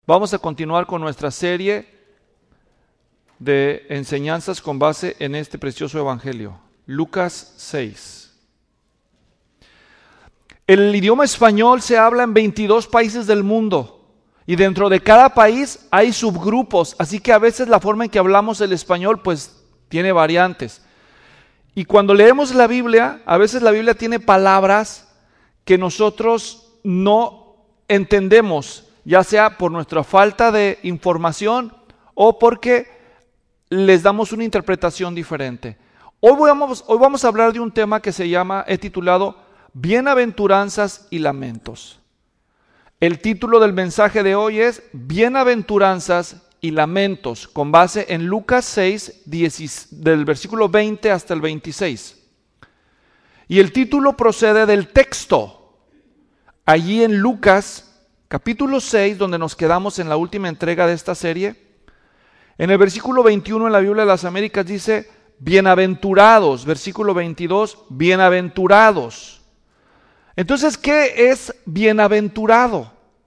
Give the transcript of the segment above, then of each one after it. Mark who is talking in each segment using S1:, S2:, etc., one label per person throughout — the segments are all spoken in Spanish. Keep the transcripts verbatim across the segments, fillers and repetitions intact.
S1: Vamos a continuar con nuestra serie de enseñanzas con base en este precioso evangelio, Lucas seis. El idioma español se habla en veintidós países del mundo y dentro de cada país hay subgrupos, así que a veces la forma en que hablamos el español pues tiene variantes. Y cuando leemos la Biblia, a veces la Biblia tiene palabras que nosotros no entendemos, ya sea por nuestra falta de información o porque les damos una interpretación diferente. Hoy vamos, hoy vamos a hablar de un tema que se llama, he titulado, Bienaventuranzas y Lamentos. El título del mensaje de hoy es Bienaventuranzas y Lamentos, con base en Lucas seis, diez, del versículo veinte hasta el veintiséis. Y el título procede del texto, allí en Lucas capítulo seis, donde nos quedamos en la última entrega de esta serie. En el versículo veintiuno en la Biblia de las Américas dice, bienaventurados, versículo veintidós, bienaventurados. Entonces, ¿qué es bienaventurado?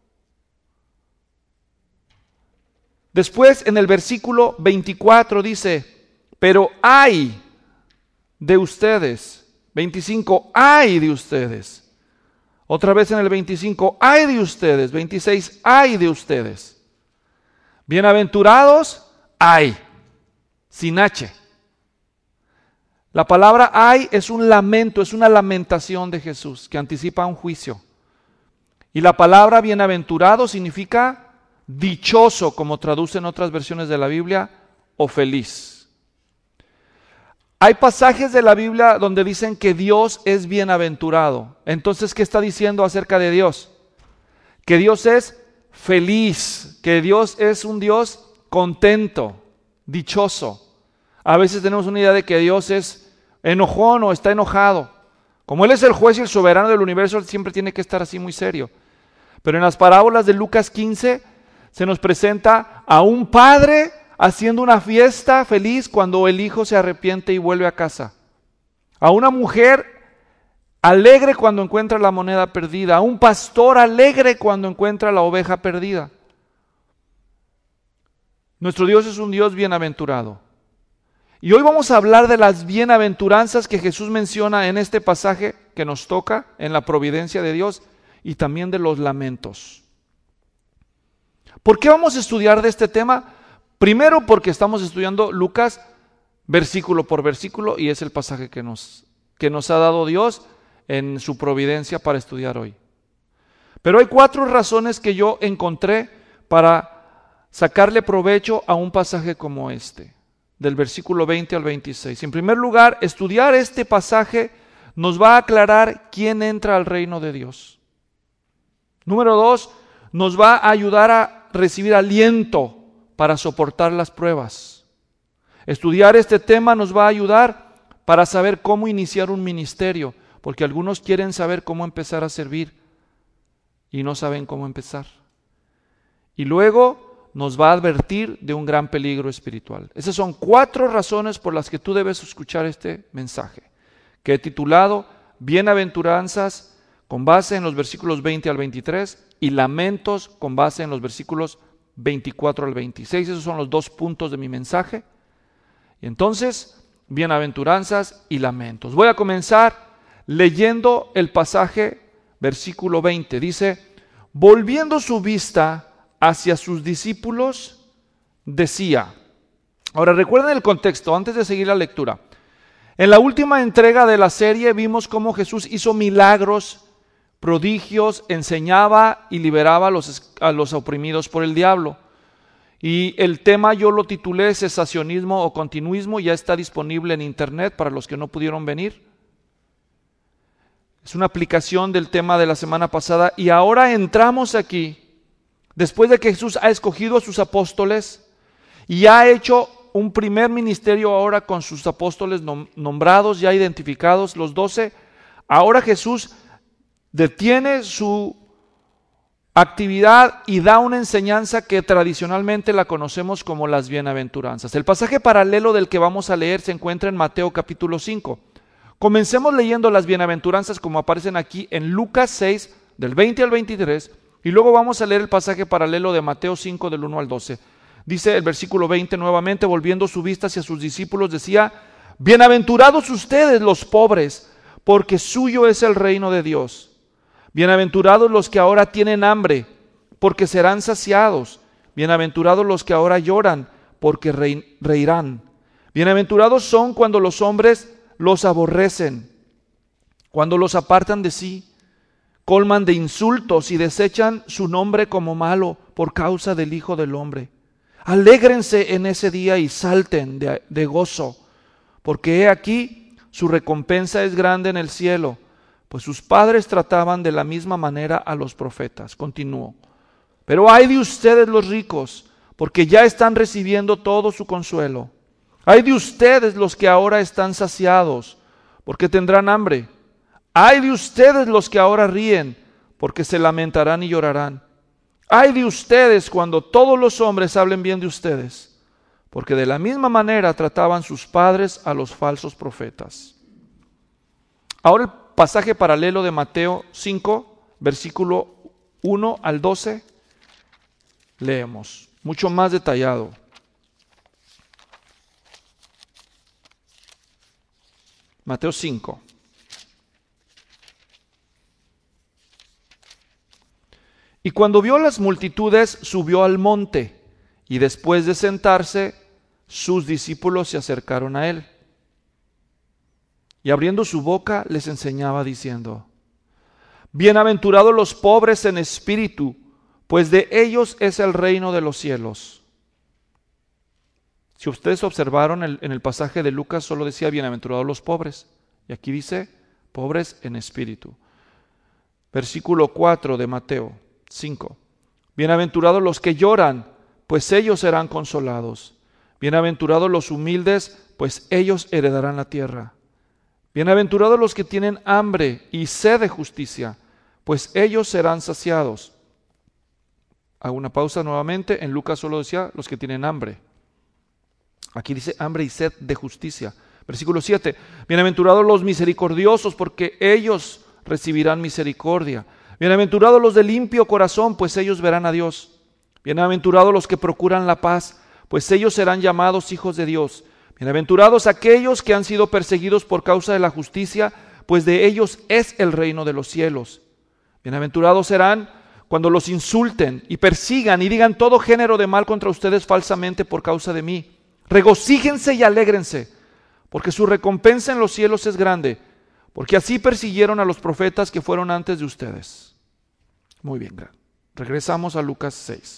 S1: Después, en el versículo veinticuatro dice, pero ay de ustedes, veinticinco, ay de ustedes. Otra vez en el veinticinco, ay de ustedes, veintiséis, ay de ustedes. Bienaventurados, ay, sin H. La palabra ay es un lamento, es una lamentación de Jesús que anticipa un juicio. Y la palabra bienaventurado significa dichoso, como traducen otras versiones de la Biblia, o feliz. Hay pasajes de la Biblia donde dicen que Dios es bienaventurado. Entonces, ¿qué está diciendo acerca de Dios? Que Dios es feliz, que Dios es un Dios contento, dichoso. A veces tenemos una idea de que Dios es enojón o está enojado. Como Él es el juez y el soberano del universo, Él siempre tiene que estar así muy serio. Pero en las parábolas de Lucas quince se nos presenta a un padre haciendo una fiesta feliz cuando el hijo se arrepiente y vuelve a casa. A una mujer alegre cuando encuentra la moneda perdida. A un pastor alegre cuando encuentra la oveja perdida. Nuestro Dios es un Dios bienaventurado. Y hoy vamos a hablar de las bienaventuranzas que Jesús menciona en este pasaje que nos toca en la providencia de Dios y también de los lamentos. ¿Por qué vamos a estudiar de este tema? Primero porque estamos estudiando Lucas versículo por versículo y es el pasaje que nos, que nos ha dado Dios en su providencia para estudiar hoy. Pero hay cuatro razones que yo encontré para sacarle provecho a un pasaje como este, del versículo veinte al veintiséis. En primer lugar, estudiar este pasaje nos va a aclarar quién entra al reino de Dios. Número dos, nos va a ayudar a recibir aliento para soportar las pruebas. Estudiar este tema nos va a ayudar para saber cómo iniciar un ministerio, porque algunos quieren saber cómo empezar a servir y no saben cómo empezar. Y luego nos va a advertir de un gran peligro espiritual. Esas son cuatro razones por las que tú debes escuchar este mensaje, que he titulado Bienaventuranzas con base en los versículos veinte al veintitrés y Lamentos con base en los versículos veinticuatro al veintiséis. Esos son los dos puntos de mi mensaje. Y entonces, bienaventuranzas y lamentos. Voy a comenzar leyendo el pasaje, versículo veinte. Dice, volviendo su vista hacia sus discípulos, decía. Ahora recuerden el contexto, antes de seguir la lectura. En la última entrega de la serie vimos cómo Jesús hizo milagros, prodigios, enseñaba y liberaba a los, a los oprimidos por el diablo. Y el tema yo lo titulé Cesacionismo o Continuismo, ya está disponible en internet para los que no pudieron venir. Es una aplicación del tema de la semana pasada y ahora entramos aquí, después de que Jesús ha escogido a sus apóstoles y ha hecho un primer ministerio ahora con sus apóstoles nombrados, ya identificados, los doce. Ahora Jesús detiene su actividad y da una enseñanza que tradicionalmente la conocemos como las bienaventuranzas. El pasaje paralelo del que vamos a leer se encuentra en Mateo capítulo cinco. Comencemos leyendo las bienaventuranzas como aparecen aquí en Lucas seis, del veinte al veintitrés, Y luego vamos a leer el pasaje paralelo de Mateo cinco del uno al doce. Dice el versículo veinte nuevamente, volviendo su vista hacia sus discípulos, decía: bienaventurados ustedes los pobres, porque suyo es el reino de Dios. Bienaventurados los que ahora tienen hambre, porque serán saciados. Bienaventurados los que ahora lloran, porque reirán. Bienaventurados son cuando los hombres los aborrecen, cuando los apartan de sí, colman de insultos y desechan su nombre como malo por causa del Hijo del Hombre. Alégrense en ese día y salten de, de gozo, porque he aquí su recompensa es grande en el cielo, pues sus padres trataban de la misma manera a los profetas. Continúo. Pero ay de ustedes los ricos, porque ya están recibiendo todo su consuelo. Ay de ustedes los que ahora están saciados, porque tendrán hambre. Ay de ustedes los que ahora ríen, porque se lamentarán y llorarán. Ay de ustedes cuando todos los hombres hablen bien de ustedes, porque de la misma manera trataban sus padres a los falsos profetas. Ahora el pasaje paralelo de Mateo cinco, versículo uno al doce, leemos, mucho más detallado. Mateo cinco. Y cuando vio las multitudes, subió al monte, y después de sentarse, sus discípulos se acercaron a él. Y abriendo su boca, les enseñaba diciendo: bienaventurados los pobres en espíritu, pues de ellos es el reino de los cielos. Si ustedes observaron el, en el pasaje de Lucas, solo decía bienaventurados los pobres, y aquí dice pobres en espíritu. Versículo cuatro de Mateo cinco. Bienaventurados los que lloran, pues ellos serán consolados. Bienaventurados los humildes, pues ellos heredarán la tierra. Bienaventurados los que tienen hambre y sed de justicia, pues ellos serán saciados. Hago una pausa nuevamente. En Lucas solo decía los que tienen hambre. Aquí dice hambre y sed de justicia. Versículo siete. Bienaventurados los misericordiosos, porque ellos recibirán misericordia. Bienaventurados los de limpio corazón, pues ellos verán a Dios. Bienaventurados los que procuran la paz, pues ellos serán llamados hijos de Dios. Bienaventurados aquellos que han sido perseguidos por causa de la justicia, pues de ellos es el reino de los cielos. Bienaventurados serán cuando los insulten y persigan y digan todo género de mal contra ustedes falsamente por causa de mí. Regocíjense y alégrense, porque su recompensa en los cielos es grande, porque así persiguieron a los profetas que fueron antes de ustedes. Muy bien, regresamos a Lucas seis.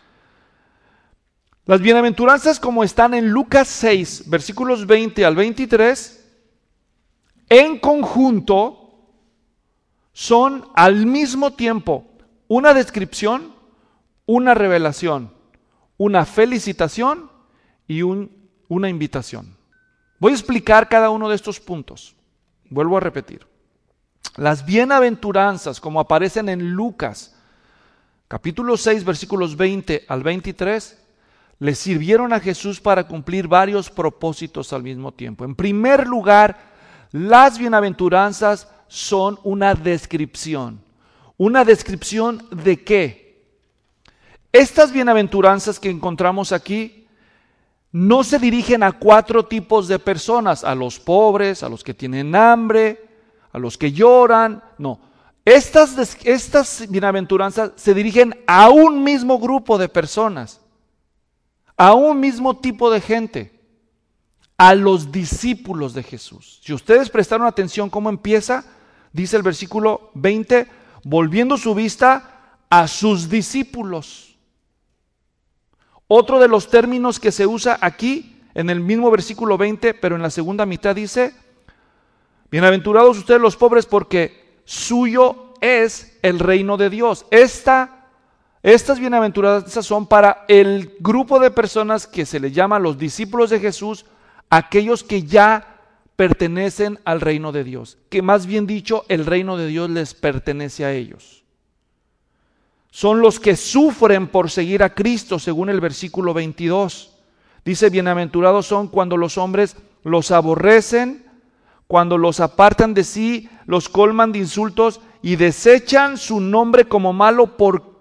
S1: Las bienaventuranzas, como están en Lucas seis, versículos veinte al veintitrés, en conjunto son al mismo tiempo una descripción, una revelación, una felicitación y un, una invitación. Voy a explicar cada uno de estos puntos. Vuelvo a repetir. Las bienaventuranzas, como aparecen en Lucas, capítulo seis, versículos veinte al veintitrés, le sirvieron a Jesús para cumplir varios propósitos al mismo tiempo. En primer lugar, las bienaventuranzas son una descripción. ¿Una descripción de qué? Estas bienaventuranzas que encontramos aquí no se dirigen a cuatro tipos de personas: a los pobres, a los que tienen hambre, a los que lloran. No, estas, estas bienaventuranzas se dirigen a un mismo grupo de personas, a un mismo tipo de gente, a los discípulos de Jesús. Si ustedes prestaron atención cómo empieza, dice el versículo veinte, volviendo su vista a sus discípulos. Otro de los términos que se usa aquí, en el mismo versículo veinte, pero en la segunda mitad dice: bienaventurados ustedes los pobres, porque suyo es el reino de Dios. Esta Estas bienaventuranzas son para el grupo de personas que se le llama los discípulos de Jesús, aquellos que ya pertenecen al reino de Dios, que más bien dicho, el reino de Dios les pertenece a ellos. Son los que sufren por seguir a Cristo, según el versículo veintidós. Dice: bienaventurados son cuando los hombres los aborrecen, cuando los apartan de sí, los colman de insultos y desechan su nombre como malo por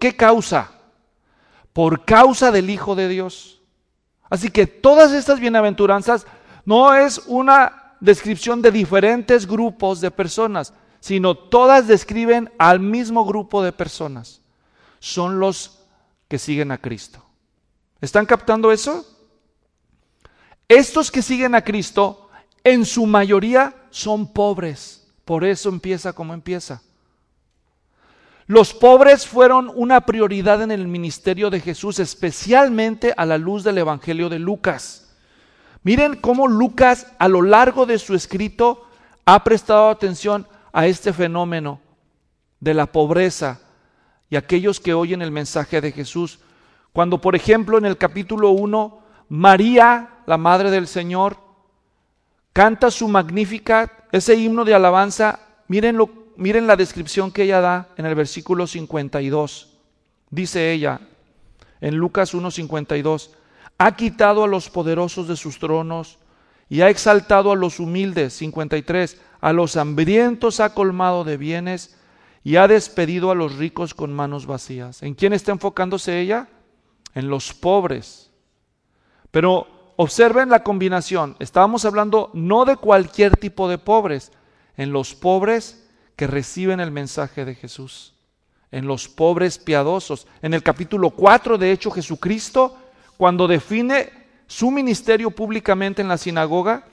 S1: qué causa? Por causa del Hijo de Dios. Así que todas estas bienaventuranzas no es una descripción de diferentes grupos de personas, sino todas describen al mismo grupo de personas. Son los que siguen a Cristo. ¿Están captando eso? Estos que siguen a Cristo, en su mayoría son pobres. Por eso empieza como empieza. Los pobres fueron una prioridad en el ministerio de Jesús, especialmente a la luz del Evangelio de Lucas. Miren cómo Lucas a lo largo de su escrito ha prestado atención a este fenómeno de la pobreza y aquellos que oyen el mensaje de Jesús. Cuando, por ejemplo, en el capítulo uno, María, la Madre del Señor, canta su Magnificat, ese himno de alabanza. Miren, lo, miren la descripción que ella da en el versículo cincuenta y dos. Dice ella en Lucas uno cincuenta y dos: ha quitado a los poderosos de sus tronos y ha exaltado a los humildes. cincuenta y tres: a los hambrientos ha colmado de bienes y ha despedido a los ricos con manos vacías. ¿En quién está enfocándose ella? En los pobres. Pero observen la combinación. Estábamos hablando no de cualquier tipo de pobres, en los pobres que reciben el mensaje de Jesús, en los pobres piadosos. En el capítulo cuatro, de hecho, Jesucristo, cuando define su ministerio públicamente en la sinagoga,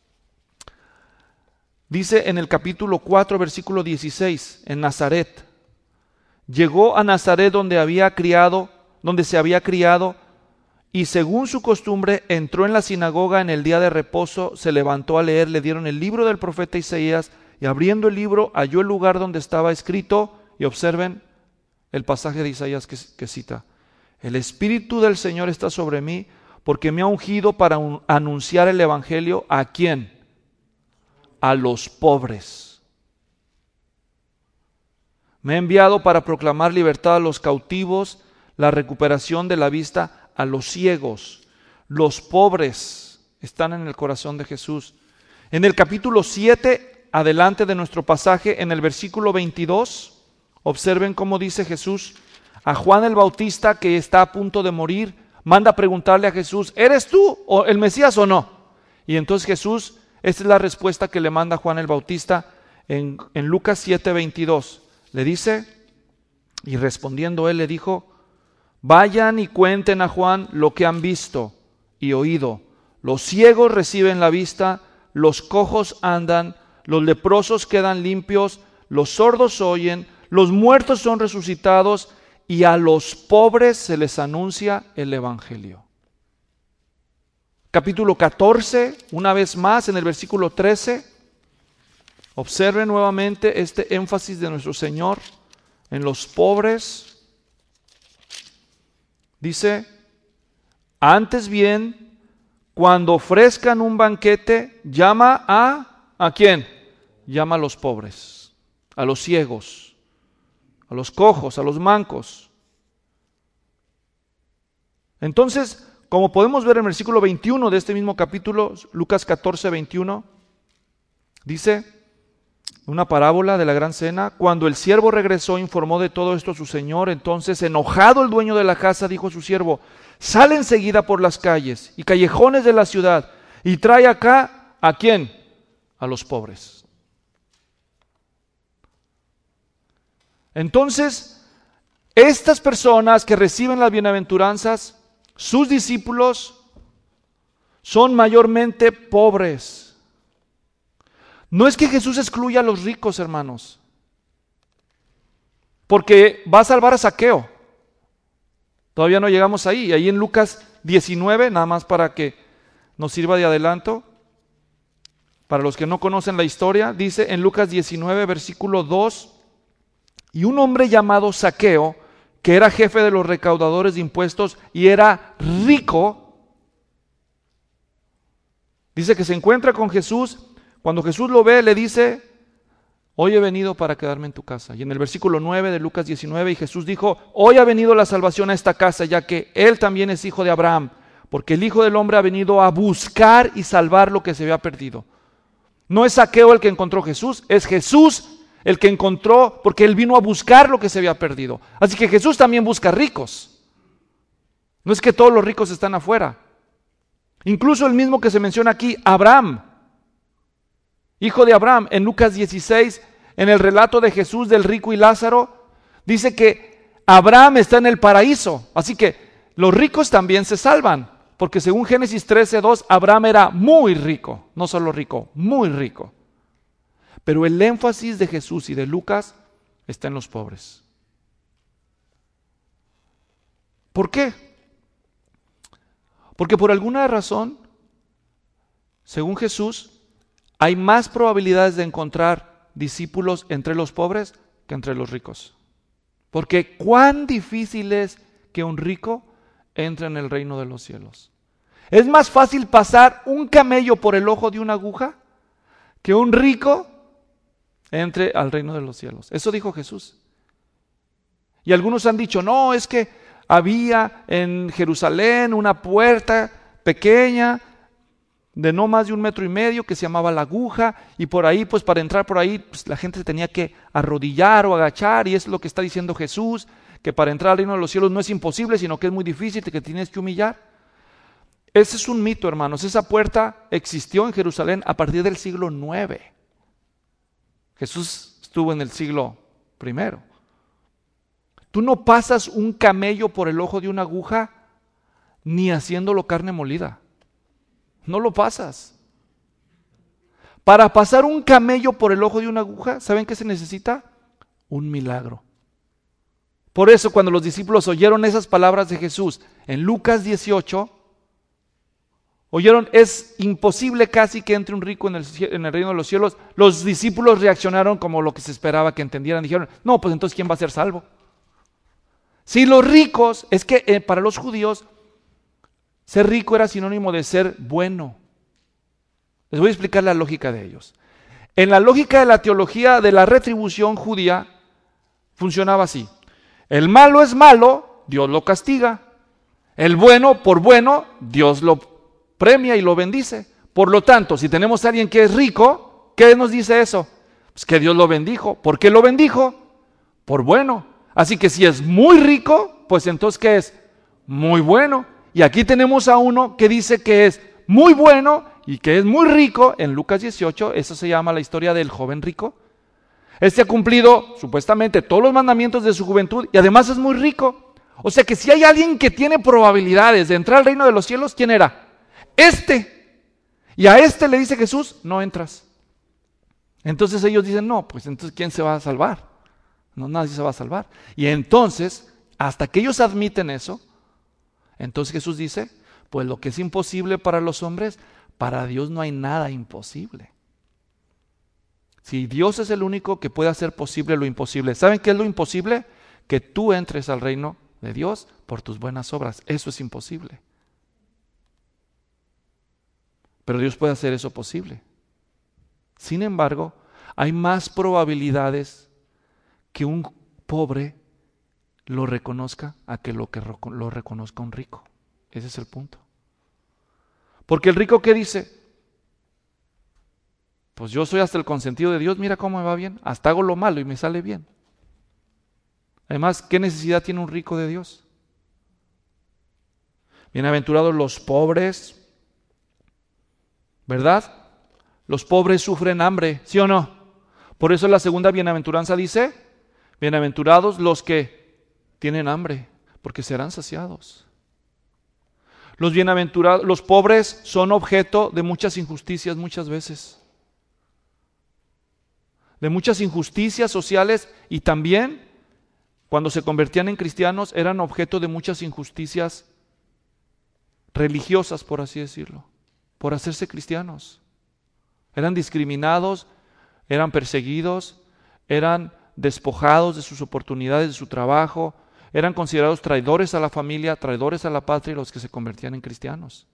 S1: dice en el capítulo cuatro, versículo dieciséis, en Nazaret, llegó a Nazaret donde había criado, donde se había criado, y según su costumbre entró en la sinagoga en el día de reposo, se levantó a leer, le dieron el libro del profeta Isaías, y abriendo el libro halló el lugar donde estaba escrito, y observen el pasaje de Isaías que, que cita: el Espíritu del Señor está sobre mí, porque me ha ungido para un, anunciar el evangelio. ¿A quién? A los pobres. Me ha enviado para proclamar libertad a los cautivos, la recuperación de la vista a los ciegos. Los pobres están en el corazón de Jesús. En el capítulo siete, adelante de nuestro pasaje, en el versículo veintidós, observen cómo dice Jesús a Juan el Bautista, que está a punto de morir. Manda a preguntarle a Jesús: ¿eres tú o el Mesías o no? Y entonces Jesús, esta es la respuesta que le manda Juan el Bautista en, en Lucas siete veintidós. Le dice, y respondiendo él le dijo: vayan y cuenten a Juan lo que han visto y oído. Los ciegos reciben la vista, los cojos andan, los leprosos quedan limpios, los sordos oyen, los muertos son resucitados, y a los pobres se les anuncia el evangelio. Capítulo catorce, una vez más en el versículo trece, observen nuevamente este énfasis de nuestro Señor en los pobres. Dice: antes bien, cuando ofrezcan un banquete, llama a, ¿a quién? Llama a los pobres, a los ciegos, a los cojos, a los mancos. Entonces, como podemos ver en el versículo veintiuno de este mismo capítulo, Lucas catorce, veintiuno, dice una parábola de la gran cena: cuando el siervo regresó, informó de todo esto a su señor. Entonces, enojado el dueño de la casa, dijo a su siervo: sal enseguida por las calles y callejones de la ciudad y trae acá, ¿a quién? A los pobres. Entonces, estas personas que reciben las bienaventuranzas, sus discípulos, son mayormente pobres. No es que Jesús excluya a los ricos, hermanos, porque va a salvar a Zaqueo. Todavía no llegamos ahí. Ahí en Lucas diecinueve, nada más para que nos sirva de adelanto, para los que no conocen la historia, dice en Lucas diecinueve, versículo dos: y un hombre llamado Zaqueo, que era jefe de los recaudadores de impuestos y era rico, dice que se encuentra con Jesús. Cuando Jesús lo ve, le dice: hoy he venido para quedarme en tu casa. Y en el versículo nueve de Lucas diecinueve, y Jesús dijo: hoy ha venido la salvación a esta casa, ya que él también es hijo de Abraham, porque el Hijo del Hombre ha venido a buscar y salvar lo que se había perdido. No es Zaqueo el que encontró Jesús, es Jesús el que encontró, porque Él vino a buscar lo que se había perdido. Así que Jesús también busca ricos. No es que todos los ricos están afuera. Incluso el mismo que se menciona aquí, Abraham, hijo de Abraham, en Lucas dieciséis, en el relato de Jesús del rico y Lázaro, dice que Abraham está en el paraíso. Así que los ricos también se salvan, porque según Génesis trece dos, Abraham era muy rico, no solo rico, muy rico. Pero el énfasis de Jesús y de Lucas está en los pobres. ¿Por qué? Porque por alguna razón, según Jesús, hay más probabilidades de encontrar discípulos entre los pobres que entre los ricos. Porque cuán difícil es que un rico entre en el reino de los cielos. Es más fácil pasar un camello por el ojo de una aguja que un rico entre al reino de los cielos. Eso dijo Jesús. Y algunos han dicho, no, es que había en Jerusalén una puerta pequeña de no más de un metro y medio que se llamaba la aguja, y por ahí, pues para entrar por ahí, pues la gente se tenía que arrodillar o agachar, y es lo que está diciendo Jesús, que para entrar al reino de los cielos no es imposible, sino que es muy difícil, que tienes que humillar. Ese es un mito, hermanos. Esa puerta existió en Jerusalén a partir del siglo nueve. Jesús estuvo en el siglo primero. Tú no pasas un camello por el ojo de una aguja ni haciéndolo carne molida. No lo pasas. Para pasar un camello por el ojo de una aguja, ¿saben qué se necesita? Un milagro. Por eso cuando los discípulos oyeron esas palabras de Jesús en Lucas dieciocho, oyeron, es imposible casi que entre un rico en el, en el reino de los cielos. Los discípulos reaccionaron como lo que se esperaba que entendieran. Dijeron, no, pues entonces ¿quién va a ser salvo? Si los ricos, es que eh, para los judíos, ser rico era sinónimo de ser bueno. Les voy a explicar la lógica de ellos. En la lógica de la teología de la retribución judía, funcionaba así. El malo es malo, Dios lo castiga. El bueno, por bueno, Dios lo premia y lo bendice. Por lo tanto, si tenemos a alguien que es rico, ¿qué nos dice eso? Pues que Dios lo bendijo. ¿Por qué lo bendijo? Por bueno. Así que si es muy rico, pues entonces ¿qué es? Muy bueno. Y aquí tenemos a uno que dice que es muy bueno y que es muy rico. En Lucas dieciocho, eso se llama la historia del joven rico. Este ha cumplido supuestamente todos los mandamientos de su juventud y además es muy rico. O sea que si hay alguien que tiene probabilidades de entrar al reino de los cielos, ¿quién era? Este. Y a este le dice Jesús, no entras. Entonces ellos dicen, no, pues entonces ¿quién se va a salvar? No, nadie se va a salvar. Y entonces, hasta que ellos admiten eso, entonces Jesús dice, pues lo que es imposible para los hombres, para Dios no hay nada imposible. Si Dios es el único que puede hacer posible lo imposible, ¿saben qué es lo imposible? Que tú entres al reino de Dios por tus buenas obras. Eso es imposible. Pero Dios puede hacer eso posible. Sin embargo, hay más probabilidades que un pobre lo reconozca a que lo que lo reconozca un rico. Ese es el punto. Porque el rico, ¿qué dice? Pues yo soy hasta el consentido de Dios, mira cómo me va bien, hasta hago lo malo y me sale bien. Además, ¿qué necesidad tiene un rico de Dios? Bienaventurados los pobres, ¿verdad? Los pobres sufren hambre, ¿sí o no? Por eso la segunda bienaventuranza dice, bienaventurados los que tienen hambre, porque serán saciados. Los bienaventurados, los pobres son objeto de muchas injusticias muchas veces. De muchas injusticias sociales y también cuando se convertían en cristianos eran objeto de muchas injusticias religiosas, por así decirlo, por hacerse cristianos. Eran discriminados, eran perseguidos, eran despojados de sus oportunidades, de su trabajo, eran considerados traidores a la familia, traidores a la patria, los que se convertían en cristianos.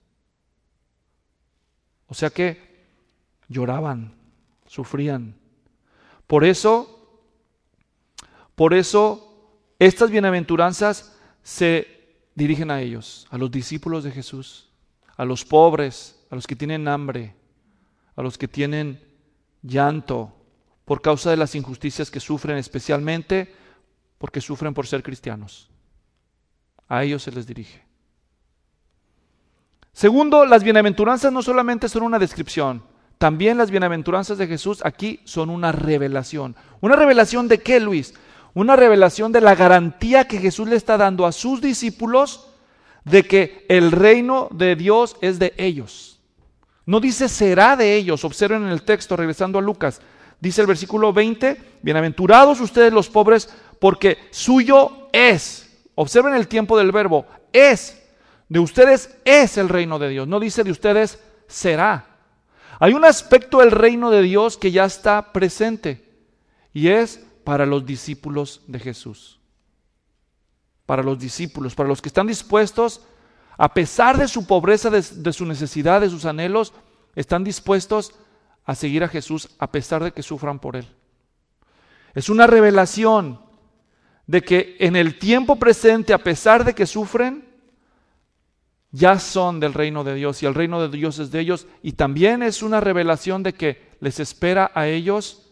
S1: O sea que lloraban, sufrían. Por eso, por eso, estas bienaventuranzas se dirigen a ellos, a los discípulos de Jesús, a los pobres, a los que tienen hambre, a los que tienen llanto por causa de las injusticias que sufren, especialmente porque sufren por ser cristianos. A ellos se les dirige. Segundo, las bienaventuranzas no solamente son una descripción, también las bienaventuranzas de Jesús aquí son una revelación. ¿Una revelación de qué, Luis? Una revelación de la garantía que Jesús le está dando a sus discípulos de que el reino de Dios es de ellos. No dice será de ellos. Observen en el texto, regresando a Lucas, dice el versículo veinte, bienaventurados ustedes los pobres, porque suyo es. Observen el tiempo del verbo, es. De ustedes es el reino de Dios. No dice de ustedes será. Hay un aspecto del reino de Dios que ya está presente y es para los discípulos de Jesús. Para los discípulos, para los que están dispuestos, a pesar de su pobreza, de, de su necesidad, de sus anhelos, están dispuestos a seguir a Jesús a pesar de que sufran por Él. Es una revelación de que en el tiempo presente, a pesar de que sufren, ya son del reino de Dios y el reino de Dios es de ellos, y también es una revelación de que les espera a ellos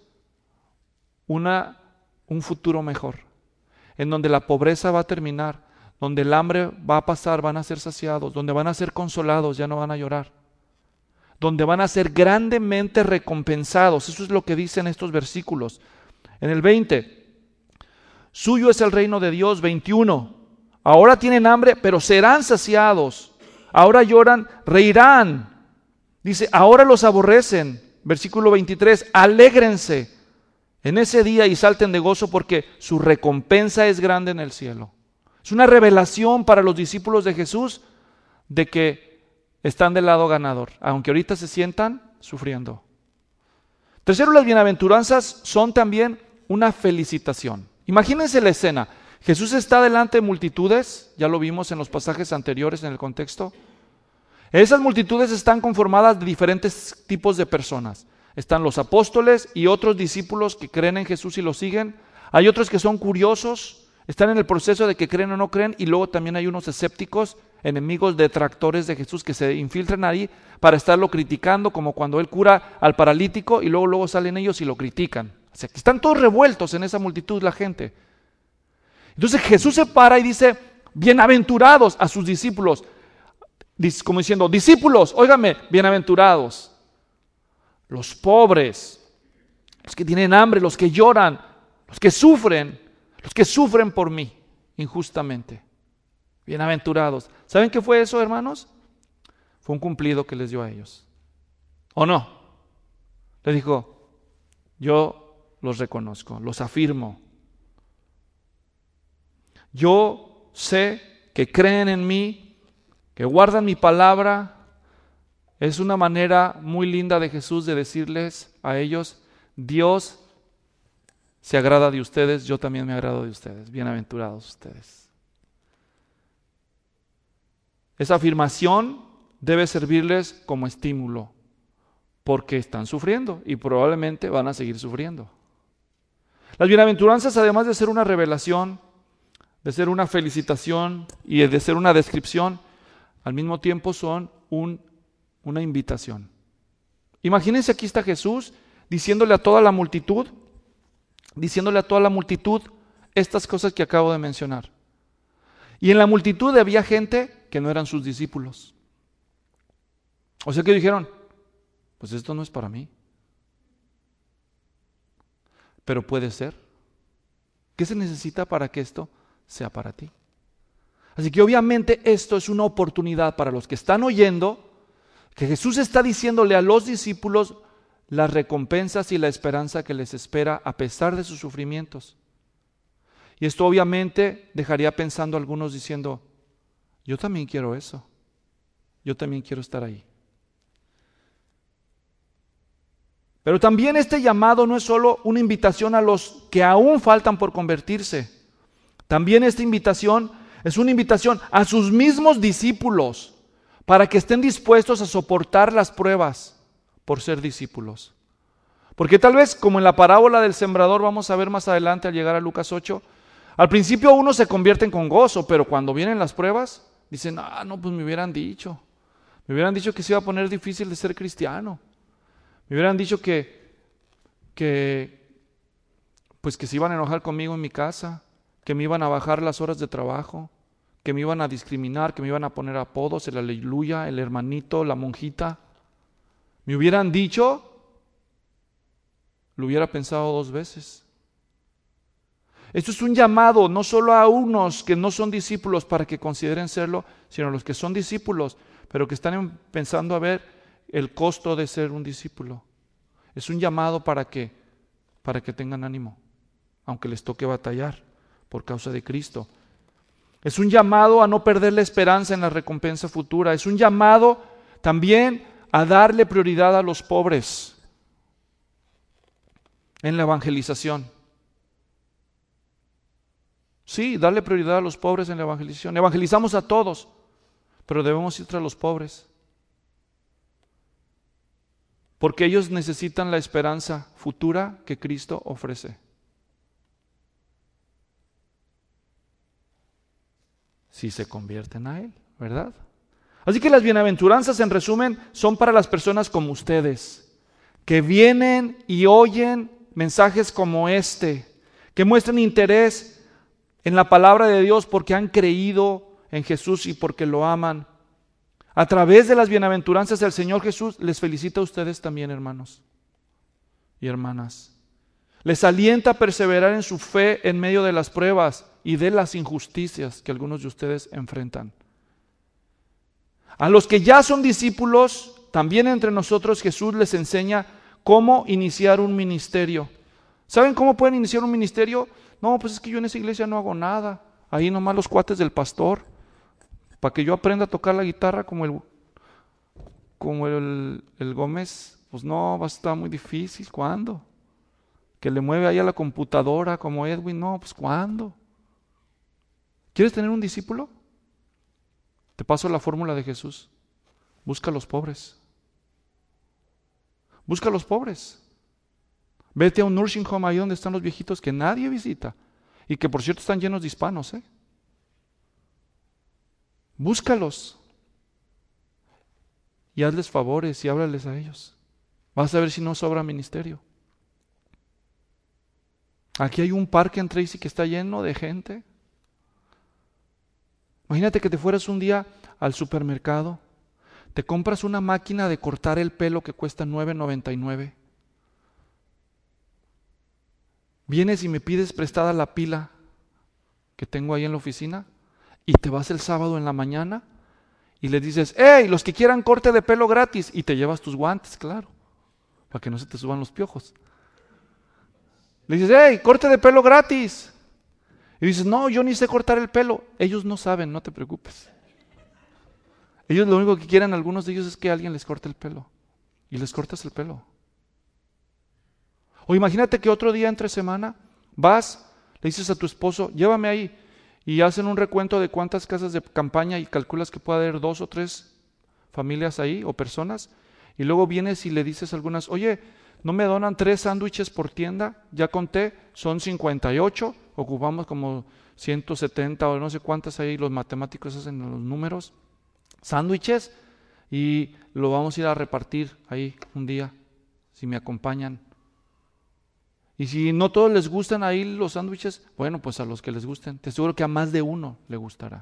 S1: una, un futuro mejor, en donde la pobreza va a terminar, donde el hambre va a pasar, van a ser saciados, donde van a ser consolados, ya no van a llorar, donde van a ser grandemente recompensados. Eso es lo que dicen estos versículos. En el veinte, suyo es el reino de Dios. veintiuno, ahora tienen hambre, pero serán saciados. Ahora lloran, reirán. Dice, ahora los aborrecen. Versículo veintitrés, alégrense en ese día y salten de gozo porque su recompensa es grande en el cielo. Es una revelación para los discípulos de Jesús de que están del lado ganador, aunque ahorita se sientan sufriendo. Tercero, las bienaventuranzas son también una felicitación. Imagínense la escena. Jesús está delante de multitudes, ya lo vimos en los pasajes anteriores en el contexto. Esas multitudes están conformadas de diferentes tipos de personas. Están los apóstoles y otros discípulos que creen en Jesús y lo siguen. Hay otros que son curiosos, están en el proceso de que creen o no creen, y luego también hay unos escépticos, enemigos, detractores de Jesús que se infiltran ahí para estarlo criticando, como cuando Él cura al paralítico y luego, luego salen ellos y lo critican. O sea, que están todos revueltos en esa multitud la gente. Entonces Jesús se para y dice, bienaventurados a sus discípulos, como diciendo, discípulos, óigame, bienaventurados, los pobres, los que tienen hambre, los que lloran, los que sufren, los que sufren por mí injustamente, bienaventurados. ¿Saben qué fue eso, hermanos? Fue un cumplido que les dio a ellos, ¿o no? Les dijo, yo los reconozco, los afirmo. Yo sé que creen en mí, que guardan mi palabra. Es una manera muy linda de Jesús de decirles a ellos, Dios se agrada de ustedes, yo también me agrado de ustedes, bienaventurados ustedes. Esa afirmación debe servirles como estímulo, porque están sufriendo y probablemente van a seguir sufriendo. Las bienaventuranzas, además de ser una revelación, de ser una felicitación y de ser una descripción, al mismo tiempo son un, una invitación. Imagínense, aquí está Jesús diciéndole a toda la multitud, diciéndole a toda la multitud estas cosas que acabo de mencionar. Y en la multitud había gente que no eran sus discípulos. O sea que dijeron, pues esto no es para mí. Pero puede ser. ¿Qué se necesita para que esto sea para ti? Así que obviamente esto es una oportunidad para los que están oyendo, que Jesús está diciéndole a los discípulos las recompensas y la esperanza que les espera a pesar de sus sufrimientos. Y esto obviamente dejaría pensando a algunos diciendo, yo también quiero eso, yo también quiero estar ahí. Pero también este llamado no es solo una invitación a los que aún faltan por convertirse. También esta invitación es una invitación a sus mismos discípulos para que estén dispuestos a soportar las pruebas por ser discípulos. Porque tal vez, como en la parábola del sembrador, vamos a ver más adelante al llegar a Lucas ocho, al principio unos se convierten con gozo, pero cuando vienen las pruebas, dicen, ah, no, pues me hubieran dicho, me hubieran dicho que se iba a poner difícil de ser cristiano, me hubieran dicho que, que Pues que se iban a enojar conmigo en mi casa, que me iban a bajar las horas de trabajo, que me iban a discriminar, que me iban a poner apodos, el aleluya, el hermanito, la monjita. Me hubieran dicho, lo hubiera pensado dos veces. Esto es un llamado no solo a unos que no son discípulos para que consideren serlo, sino a los que son discípulos, pero que están pensando a ver el costo de ser un discípulo. Es un llamado para que, para que tengan ánimo, aunque les toque batallar por causa de Cristo. Es un llamado a no perder la esperanza en la recompensa futura. Es un llamado también a darle prioridad a los pobres en la evangelización. Sí, darle prioridad a los pobres en la evangelización. Evangelizamos a todos, pero debemos ir tras los pobres. Porque ellos necesitan la esperanza futura que Cristo ofrece. Si se convierten a Él, ¿verdad? Así que las bienaventuranzas, en resumen, son para las personas como ustedes, que vienen y oyen mensajes como este, que muestran interés en la palabra de Dios porque han creído en Jesús y porque lo aman. A través de las bienaventuranzas del Señor Jesús, les felicita a ustedes también, hermanos y hermanas. Les alienta a perseverar en su fe en medio de las pruebas y de las injusticias que algunos de ustedes enfrentan. A los que ya son discípulos, también entre nosotros Jesús les enseña cómo iniciar un ministerio. ¿Saben cómo pueden iniciar un ministerio? No, pues es que yo en esa iglesia no hago nada. Ahí nomás los cuates del pastor. Para que yo aprenda a tocar la guitarra como el, como el, el Gómez, pues no, va a estar muy difícil. ¿Cuándo? Que le mueve ahí a la computadora como Edwin, no, pues ¿cuándo? ¿Quieres tener un discípulo? Te paso la fórmula de Jesús. Busca a los pobres. Busca a los pobres. Vete a un nursing home ahí donde están los viejitos que nadie visita y que por cierto están llenos de hispanos, ¿eh? Búscalos y hazles favores y háblales a ellos. Vas a ver si no sobra ministerio. Aquí hay un parque en Tracy que está lleno de gente. Imagínate que te fueras un día al supermercado, te compras una máquina de cortar el pelo que cuesta nueve noventa y nueve. Vienes y me pides prestada la pila que tengo ahí en la oficina. Y te vas el sábado en la mañana y le dices, ¡hey! Los que quieran corte de pelo gratis. Y te llevas tus guantes, claro, para que no se te suban los piojos. Le dices, ¡hey! Corte de pelo gratis. Y dices, no, yo ni sé cortar el pelo. Ellos no saben, no te preocupes. Ellos lo único que quieren, algunos de ellos, es que alguien les corte el pelo. Y les cortas el pelo. O imagínate que otro día entre semana vas, le dices a tu esposo, llévame ahí. Y hacen un recuento de cuántas casas de campaña y calculas que puede haber dos o tres familias ahí o personas. Y luego vienes y le dices a algunas, oye, ¿no me donan tres sándwiches por tienda? Ya conté, son cincuenta y ocho, ocupamos como ciento setenta o no sé cuántas ahí, los matemáticos hacen los números. Sándwiches y lo vamos a ir a repartir ahí un día, si me acompañan. Y si no todos les gustan ahí los sándwiches, bueno, pues a los que les gusten. Te aseguro que a más de uno le gustará.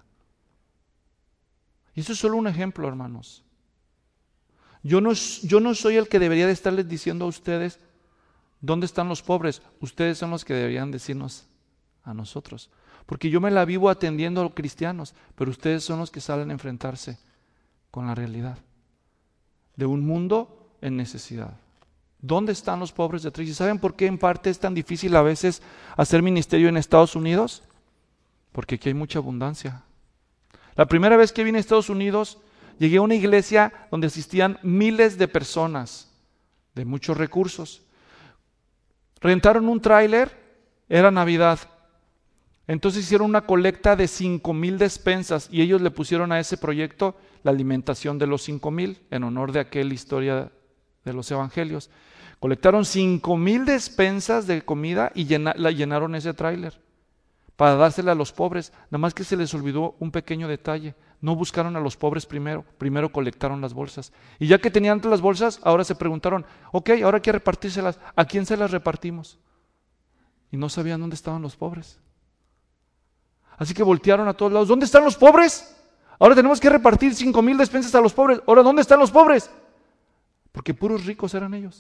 S1: Y eso es solo un ejemplo, hermanos. Yo no, yo no soy el que debería de estarles diciendo a ustedes dónde están los pobres. Ustedes son los que deberían decirnos a nosotros. Porque yo me la vivo atendiendo a los cristianos, pero ustedes son los que salen a enfrentarse con la realidad de un mundo en necesidad. ¿Dónde están los pobres de Tracy? ¿Saben por qué en parte es tan difícil a veces hacer ministerio en Estados Unidos? Porque aquí hay mucha abundancia. La primera vez que vine a Estados Unidos, llegué a una iglesia donde asistían miles de personas de muchos recursos. Rentaron un tráiler, era Navidad. Entonces hicieron una colecta de cinco mil despensas y ellos le pusieron a ese proyecto la alimentación de los cinco mil en honor de aquella historia de los evangelios. Colectaron cinco mil despensas de comida y llena, la llenaron ese tráiler para dársela a los pobres. Nada más que se les olvidó un pequeño detalle. No buscaron a los pobres primero, primero colectaron las bolsas. Y ya que tenían las bolsas, ahora se preguntaron, ok, ahora hay que repartírselas. ¿A quién se las repartimos? y no sabían dónde estaban los pobres. Así que voltearon a todos lados. ¿Dónde están los pobres? Ahora tenemos que repartir cinco mil despensas a los pobres. Ahora, ¿dónde están los pobres? Porque puros ricos eran ellos.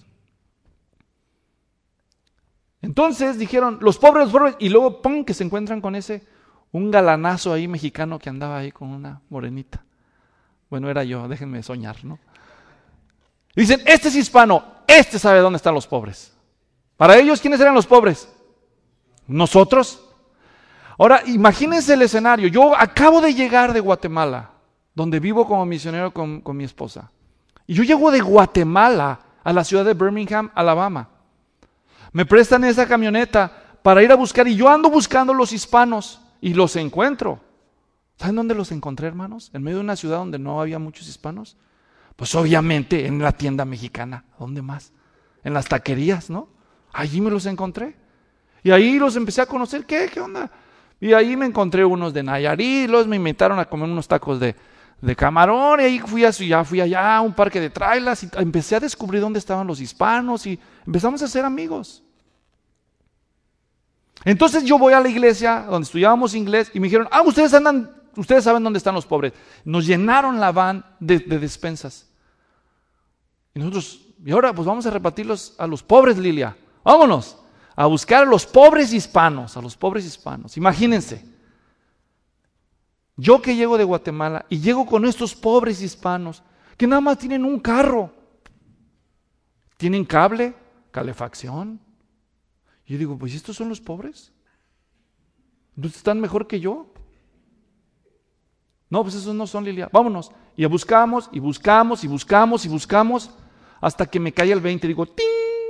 S1: Entonces dijeron, los pobres, los pobres, y luego ¡pum!, que se encuentran con ese, un galanazo ahí mexicano que andaba ahí con una morenita. Bueno, era yo, déjenme soñar, ¿no? Y dicen, este es hispano, este sabe dónde están los pobres. Para ellos, ¿quiénes eran los pobres? ¿Nosotros? Ahora, imagínense el escenario. Yo acabo de llegar de Guatemala, donde vivo como misionero con, con mi esposa. Y yo llego de Guatemala a la ciudad de Birmingham, Alabama. Me prestan esa camioneta para ir a buscar, y yo ando buscando los hispanos y los encuentro. ¿Saben dónde los encontré, hermanos? En medio de una ciudad donde no había muchos hispanos. Pues obviamente en la tienda mexicana. ¿Dónde más? En las taquerías, ¿no? Allí me los encontré. Y ahí los empecé a conocer. ¿Qué? ¿Qué onda? Y ahí me encontré unos de Nayarit, los me invitaron a comer unos tacos de, de camarón, y ahí fui, a, ya fui allá a un parque de trailers, y empecé a descubrir dónde estaban los hispanos, y empezamos a ser amigos. Entonces yo voy a la iglesia donde estudiábamos inglés, y me dijeron, ah, ustedes andan, ustedes saben dónde están los pobres. Nos llenaron la van de, de despensas. Y nosotros, y ahora pues vamos a repartirlos a los pobres, Lilia. Vámonos a buscar a los pobres hispanos, a los pobres hispanos. Imagínense, yo que llego de Guatemala y llego con estos pobres hispanos que nada más tienen un carro, tienen cable, calefacción. Y yo digo, pues ¿estos son los pobres? ¿Entonces están mejor que yo? No, pues esos no son, Lilia. Vámonos. Y buscamos, y buscamos, y buscamos, y buscamos, hasta que me cae el veinte y digo, ¡ting!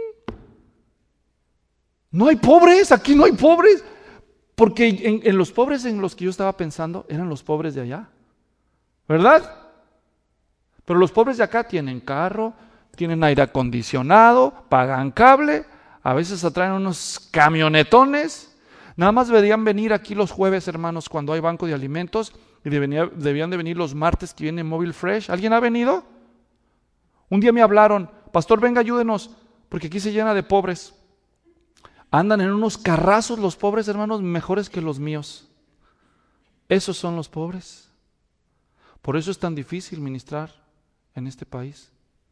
S1: No hay pobres, aquí no hay pobres. Porque en, en los pobres en los que yo estaba pensando eran los pobres de allá, ¿verdad? Pero los pobres de acá tienen carro, tienen aire acondicionado, pagan cable, a veces atraen unos camionetones. Nada más deberían venir aquí los jueves, hermanos, cuando hay banco de alimentos, y deberían, debían de venir los martes que viene Móvil Fresh. ¿Alguien ha venido? Un día me hablaron, pastor, venga, ayúdenos, porque aquí se llena de pobres. Andan en unos carrazos los pobres, hermanos, mejores que los míos. Esos son los pobres. Por eso es tan difícil ministrar en este país.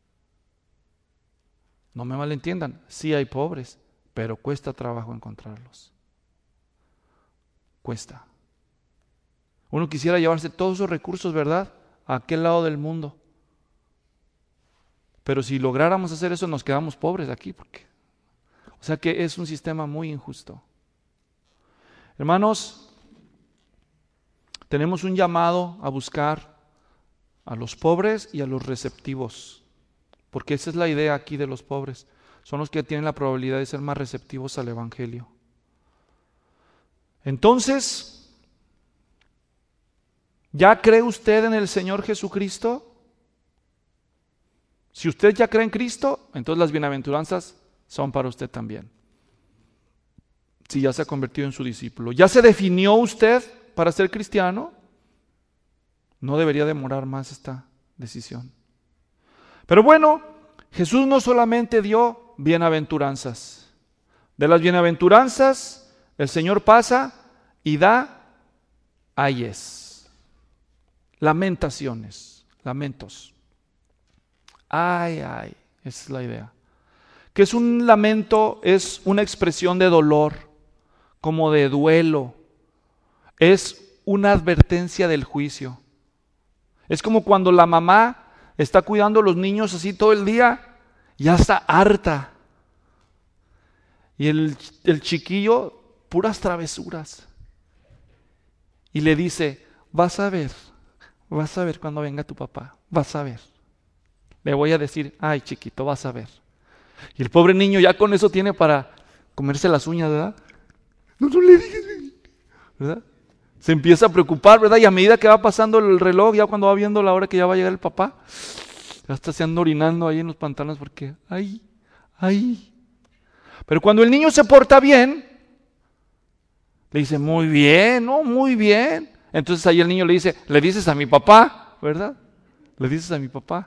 S1: No me malentiendan, sí hay pobres, pero cuesta trabajo encontrarlos. Cuesta. Uno quisiera llevarse todos esos recursos, ¿verdad?, a aquel lado del mundo. Pero si lográramos hacer eso, nos quedamos pobres aquí, porque o sea que es un sistema muy injusto. Hermanos, tenemos un llamado a buscar a los pobres y a los receptivos, porque esa es la idea aquí de los pobres. Son los que tienen la probabilidad de ser más receptivos al Evangelio. Entonces, ¿ya cree usted en el Señor Jesucristo? Si usted ya cree en Cristo, entonces las bienaventuranzas son para usted también. Si ya se ha convertido en su discípulo. ¿Ya se definió usted para ser cristiano? No debería demorar más esta decisión. Pero bueno, Jesús no solamente dio bienaventuranzas. De las bienaventuranzas, el Señor pasa y da ayes, lamentaciones, lamentos. Ay, ay, esa es la idea. Que es un lamento, es una expresión de dolor, como de duelo. Es una advertencia del juicio. Es como cuando la mamá está cuidando a los niños así todo el día, ya está harta. Y el, el chiquillo, puras travesuras. Y le dice, vas a ver, vas a ver cuando venga tu papá, vas a ver. Le voy a decir, ay chiquito, vas a ver. Y el pobre niño ya con eso tiene para comerse las uñas, ¿verdad? No, no le digas, ¿verdad? Se empieza a preocupar, ¿verdad? Y a medida que va pasando el reloj, ya cuando va viendo la hora que ya va a llegar el papá, ya está se anda orinando ahí en los pantalones porque, ay, ay. Pero cuando el niño se porta bien, le dice, muy bien, no, muy bien. Entonces ahí el niño le dice, le dices a mi papá, ¿verdad? Le dices a mi papá.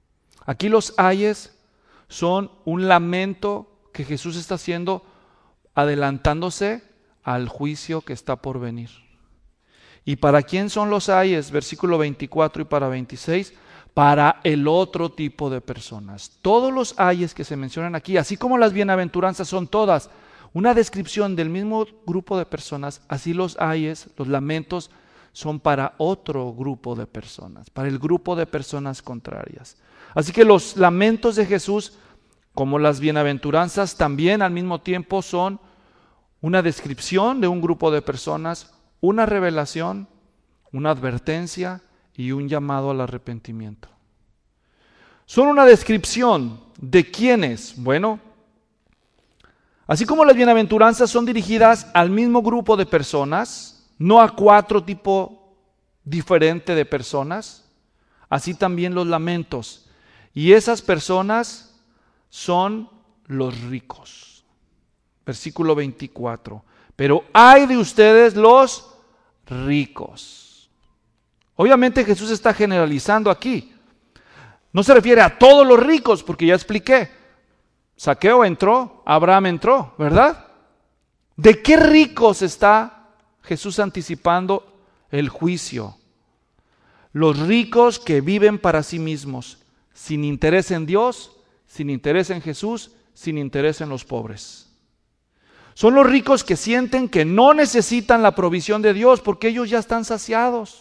S1: Aquí los ayes son un lamento que Jesús está haciendo adelantándose al juicio que está por venir. ¿Y para quién son los ayes? Versículo veinticuatro y para veintiséis. Para el otro tipo de personas. Todos los ayes que se mencionan aquí, así como las bienaventuranzas, son todas una descripción del mismo grupo de personas, así los ayes, los lamentos, son para otro grupo de personas, para el grupo de personas contrarias. Así que los lamentos de Jesús, como las bienaventuranzas, también al mismo tiempo son una descripción de un grupo de personas, una revelación, una advertencia y un llamado al arrepentimiento. Son una descripción de quiénes. Bueno, así como las bienaventuranzas son dirigidas al mismo grupo de personas, no a cuatro tipos diferentes de personas, así también los lamentos. Y esas personas son los ricos. Versículo veinticuatro. Pero ay de ustedes los ricos. Obviamente Jesús está generalizando aquí. No se refiere a todos los ricos, porque ya expliqué. Zaqueo entró, Abraham entró, ¿verdad? ¿De qué ricos está Jesús anticipando el juicio? Los ricos que viven para sí mismos, sin interés en Dios, sin interés en Jesús, sin interés en los pobres. Son los ricos que sienten que no necesitan la provisión de Dios porque ellos ya están saciados.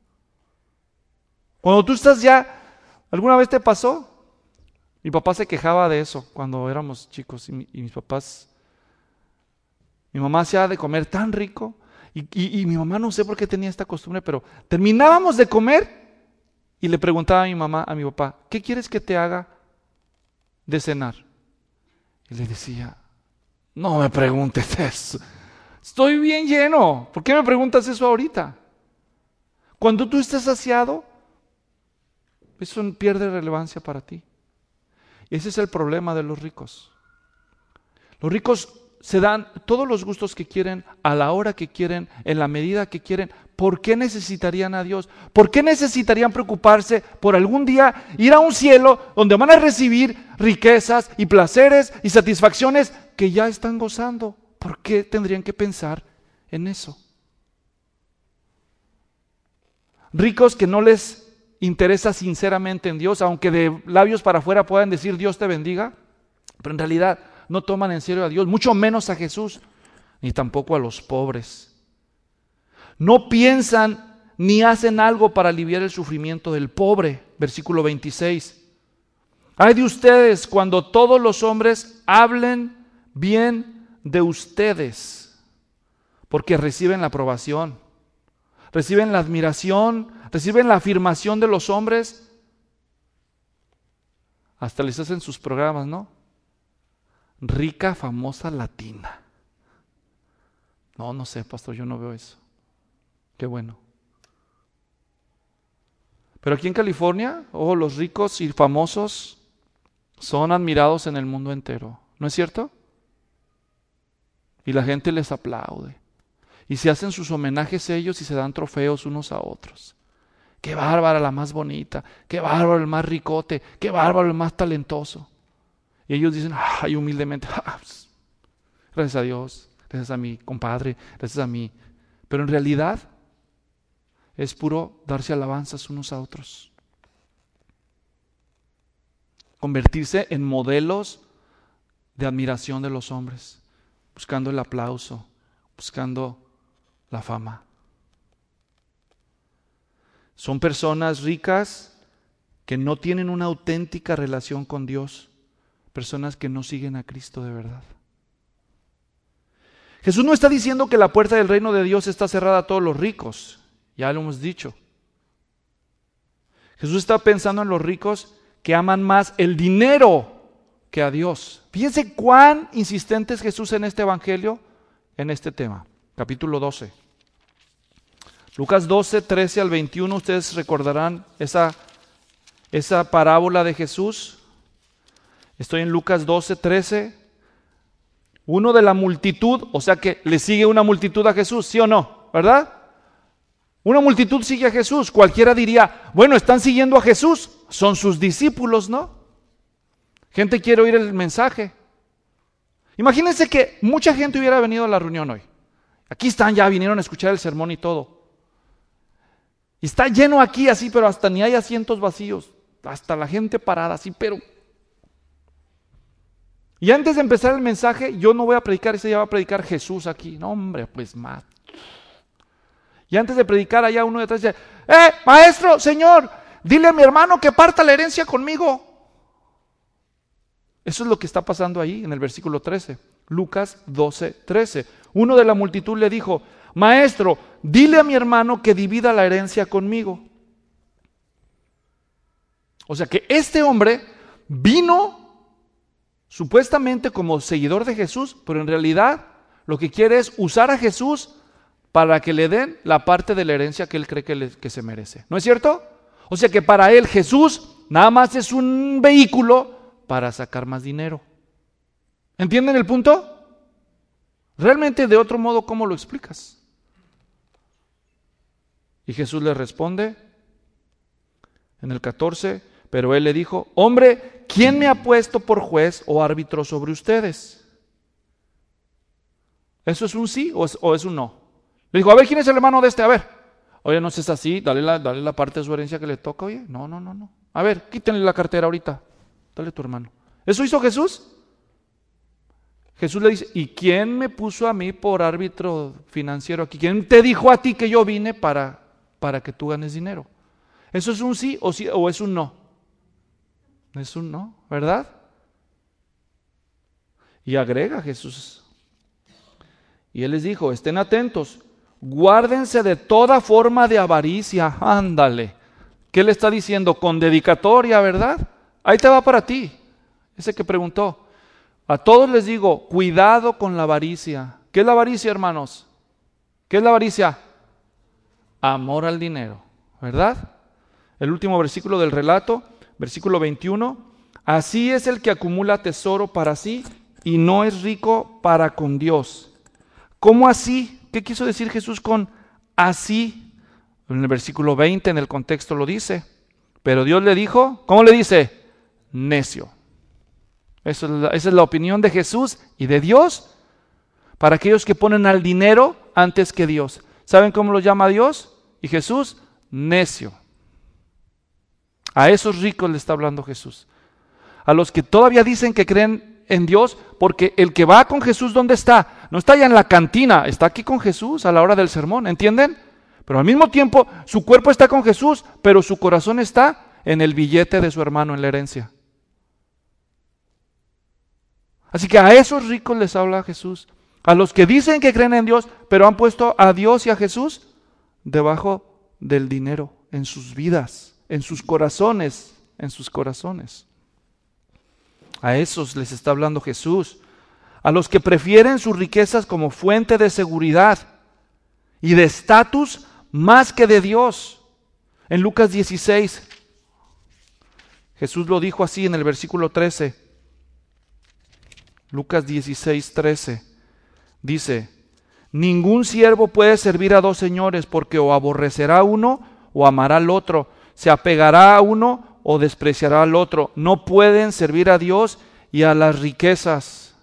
S1: Cuando tú estás ya, ¿alguna vez te pasó? Mi papá se quejaba de eso cuando éramos chicos y, mi, y mis papás, mi mamá hacía de comer tan rico y, y, y mi mamá no sé por qué tenía esta costumbre, pero terminábamos de comer y le preguntaba a mi mamá, a mi papá, ¿qué quieres que te haga de cenar? Y le decía, no me preguntes eso, estoy bien lleno, ¿por qué me preguntas eso ahorita? Cuando tú estés saciado, eso pierde relevancia para ti. Y ese es el problema de los ricos. Los ricos se dan todos los gustos que quieren, a la hora que quieren, en la medida que quieren. ¿Por qué necesitarían a Dios? ¿Por qué necesitarían preocuparse por algún día ir a un cielo donde van a recibir riquezas y placeres y satisfacciones que ya están gozando? ¿Por qué tendrían que pensar en eso? Ricos que no les interesa sinceramente en Dios, aunque de labios para afuera puedan decir Dios te bendiga, pero en realidad no toman en serio a Dios, mucho menos a Jesús, ni tampoco a los pobres. No piensan ni hacen algo para aliviar el sufrimiento del pobre. Versículo veintiséis. Ay de ustedes cuando todos los hombres hablen bien de ustedes, porque reciben la aprobación, reciben la admiración, reciben la afirmación de los hombres. Hasta les hacen sus programas, ¿no? Rica, famosa, latina. No, no sé, pastor, yo no veo eso. Qué bueno. Pero aquí en California, oh, los ricos y famosos son admirados en el mundo entero. ¿No es cierto? Y la gente les aplaude. Y se hacen sus homenajes a ellos y se dan trofeos unos a otros. Qué bárbara la más bonita, qué bárbaro el más ricote, qué bárbaro el más talentoso. Y ellos dicen, ay, humildemente, ah, pues, gracias a Dios, gracias a mi compadre, gracias a mí. Pero en realidad es puro darse alabanzas unos a otros. Convertirse en modelos de admiración de los hombres, buscando el aplauso, buscando la fama. Son personas ricas que no tienen una auténtica relación con Dios, personas que no siguen a Cristo de verdad. Jesús no está diciendo que la puerta del reino de Dios está cerrada a todos los ricos, ya lo hemos dicho. Jesús está pensando en los ricos que aman más el dinero que a Dios. Fíjense cuán insistente es Jesús en este evangelio, en este tema. Capítulo doce. Lucas doce, trece al veintiuno, ustedes recordarán esa, esa parábola de Jesús. Estoy en Lucas doce, trece. Uno de la multitud, o sea que le sigue una multitud a Jesús, ¿sí o no? ¿Verdad? Una multitud sigue a Jesús. Cualquiera diría, bueno, están siguiendo a Jesús, son sus discípulos, ¿no? Gente quiere oír el mensaje. Imagínense que mucha gente hubiera venido a la reunión hoy. Aquí están, ya vinieron a escuchar el sermón y todo. Y está lleno aquí así, pero hasta ni hay asientos vacíos. Hasta la gente parada así, pero... Y antes de empezar el mensaje, yo no voy a predicar, ese día va a predicar Jesús aquí. No, hombre, pues más. Y antes de predicar, allá uno detrás dice, ¡eh, maestro, señor! Dile a mi hermano que parta la herencia conmigo. Eso es lo que está pasando ahí en el versículo trece. Lucas doce, trece. Uno de la multitud le dijo, maestro, dile a mi hermano que divida la herencia conmigo. O sea que este hombre vino supuestamente como seguidor de Jesús, pero en realidad lo que quiere es usar a Jesús para que le den la parte de la herencia que él cree que, le, que se merece. ¿No es cierto? O sea que para él Jesús nada más es un vehículo para sacar más dinero. ¿Entienden el punto? Realmente de otro modo, ¿cómo lo explicas? Y Jesús le responde en el catorce, pero él le dijo, hombre, ¿quién me ha puesto por juez o árbitro sobre ustedes? ¿Eso es un sí o es, o es un no? Le dijo, a ver, ¿quién es el hermano de este? A ver. Oye, no seas así, dale la, dale la parte de su herencia que le toca, oye. No, no, no, no. A ver, quítenle la cartera ahorita. Dale a tu hermano. ¿Eso hizo Jesús? Jesús le dice, ¿y quién me puso a mí por árbitro financiero aquí? ¿Quién te dijo a ti que yo vine para, para que tú ganes dinero? ¿Eso es un sí o, sí, o es un no? Es un no, ¿verdad? Y agrega Jesús. Y él les dijo, estén atentos, guárdense de toda forma de avaricia. Ándale. ¿Qué le está diciendo? Con dedicatoria, ¿verdad? Ahí te va para ti. Ese que preguntó. A todos les digo, cuidado con la avaricia. ¿Qué es la avaricia, hermanos? ¿Qué es la avaricia? Amor al dinero, ¿verdad? El último versículo del relato, versículo veintiuno. Así es el que acumula tesoro para sí y no es rico para con Dios. ¿Cómo así? ¿Qué quiso decir Jesús con así? En el versículo veinte, en el contexto lo dice. Pero Dios le dijo, ¿cómo le dice? Necio. Eso es la, esa es la opinión de Jesús y de Dios para aquellos que ponen al dinero antes que Dios. ¿Saben cómo lo llama Dios? Y Jesús, necio. A esos ricos le está hablando Jesús. A los que todavía dicen que creen en Dios, porque el que va con Jesús, ¿dónde está? No está allá en la cantina, está aquí con Jesús a la hora del sermón, ¿entienden? Pero al mismo tiempo, su cuerpo está con Jesús, pero su corazón está en el billete de su hermano, en la herencia. Así que a esos ricos les habla Jesús. A los que dicen que creen en Dios, pero han puesto a Dios y a Jesús debajo del dinero, en sus vidas, en sus corazones, en sus corazones. A esos les está hablando Jesús. A los que prefieren sus riquezas como fuente de seguridad y de estatus más que de Dios. En Lucas dieciséis, Jesús lo dijo así en el versículo trece. Lucas dieciséis, trece. Dice, ningún siervo puede servir a dos señores, porque o aborrecerá a uno o amará al otro, se apegará a uno o despreciará al otro. No pueden servir a Dios y a las riquezas.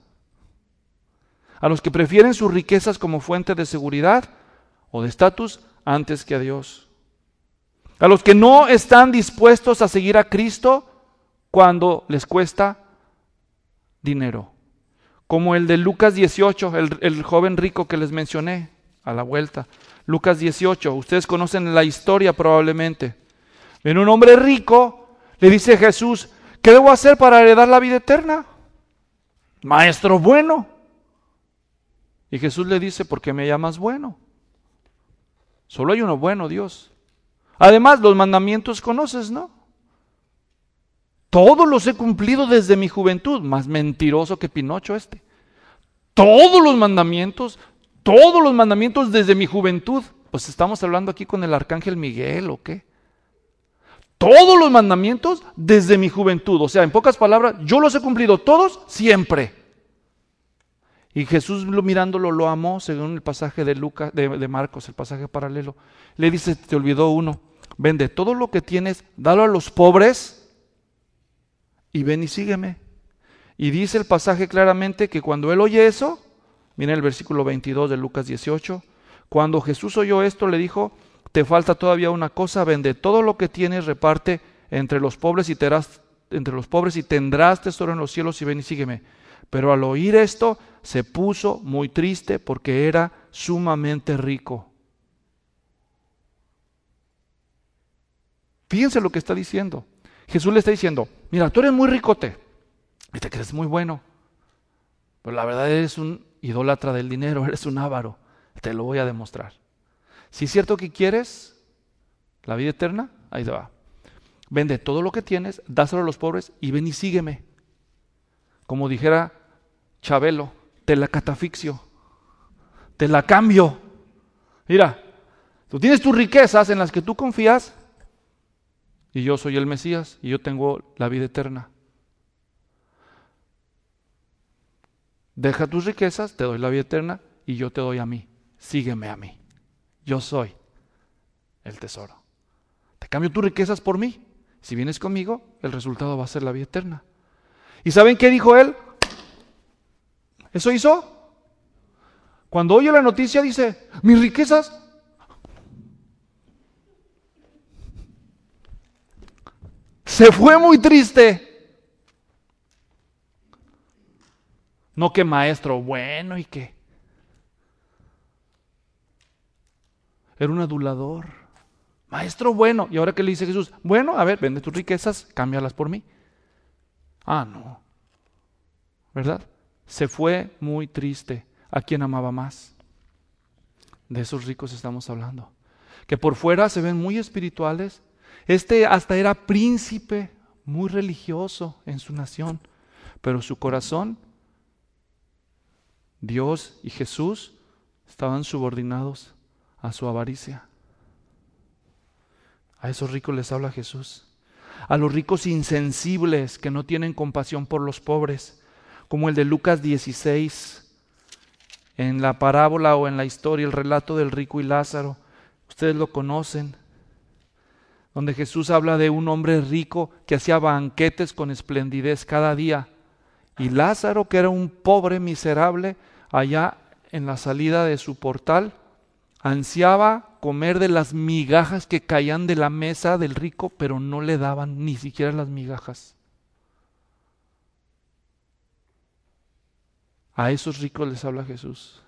S1: A los que prefieren sus riquezas como fuente de seguridad o de estatus antes que a Dios. A los que no están dispuestos a seguir a Cristo cuando les cuesta dinero. Como el de Lucas dieciocho, el, el joven rico que les mencioné a la vuelta. Lucas dieciocho, ustedes conocen la historia probablemente. Ven, un hombre rico, le dice a Jesús, ¿qué debo hacer para heredar la vida eterna? Maestro bueno. Y Jesús le dice, ¿por qué me llamas bueno? Solo hay uno bueno, Dios. Además, los mandamientos conoces, ¿no? Todos los he cumplido desde mi juventud, más mentiroso que Pinocho este. Todos los mandamientos, todos los mandamientos desde mi juventud. Pues estamos hablando aquí con el arcángel Miguel, ¿o qué? Todos los mandamientos desde mi juventud. O sea, en pocas palabras, yo los he cumplido todos siempre. Y Jesús mirándolo lo amó, según el pasaje de Lucas, de, de Marcos, el pasaje paralelo. Le dice, te olvidó uno, vende todo lo que tienes, dalo a los pobres y ven y sígueme. Y dice el pasaje claramente que cuando él oye eso, miren el versículo veintidós de Lucas dieciocho, cuando Jesús oyó esto le dijo, te falta todavía una cosa, vende todo lo que tienes, reparte entre los pobres y tendrás, entre los pobres y tendrás tesoro en los cielos y ven y sígueme. Pero al oír esto se puso muy triste porque era sumamente rico. Fíjense lo que está diciendo. Jesús le está diciendo, mira, tú eres muy ricote y te crees muy bueno, pero la verdad eres un idólatra del dinero, eres un avaro. Te lo voy a demostrar. Si es cierto que quieres la vida eterna, ahí te va. Vende todo lo que tienes, dáselo a los pobres y ven y sígueme. Como dijera Chabelo, te la catafixio, te la cambio. Mira, tú tienes tus riquezas en las que tú confías y yo soy el Mesías y yo tengo la vida eterna. Deja tus riquezas, te doy la vida eterna y yo te doy a mí. Sígueme a mí. Yo soy el tesoro. Te cambio tus riquezas por mí. Si vienes conmigo, el resultado va a ser la vida eterna. ¿Y saben qué dijo él? ¿Eso hizo? Cuando oye la noticia dice, mis riquezas. Se fue muy triste. No que maestro bueno y que era un adulador. Maestro bueno. ¿Y ahora qué le dice Jesús? Bueno, a ver, vende tus riquezas, cámbialas por mí. Ah, no. ¿Verdad? Se fue muy triste. ¿A quién amaba más? De esos ricos estamos hablando. Que por fuera se ven muy espirituales. Este hasta era príncipe, muy religioso en su nación. Pero su corazón, Dios y Jesús, estaban subordinados a su avaricia. A esos ricos les habla Jesús. A los ricos insensibles que no tienen compasión por los pobres, como el de Lucas dieciséis, en la parábola o en la historia, el relato del rico y Lázaro. Ustedes lo conocen, donde Jesús habla de un hombre rico que hacía banquetes con esplendidez cada día. Y Lázaro, que era un pobre miserable, allá en la salida de su portal, ansiaba comer de las migajas que caían de la mesa del rico, pero no le daban ni siquiera las migajas. A esos ricos les habla Jesús.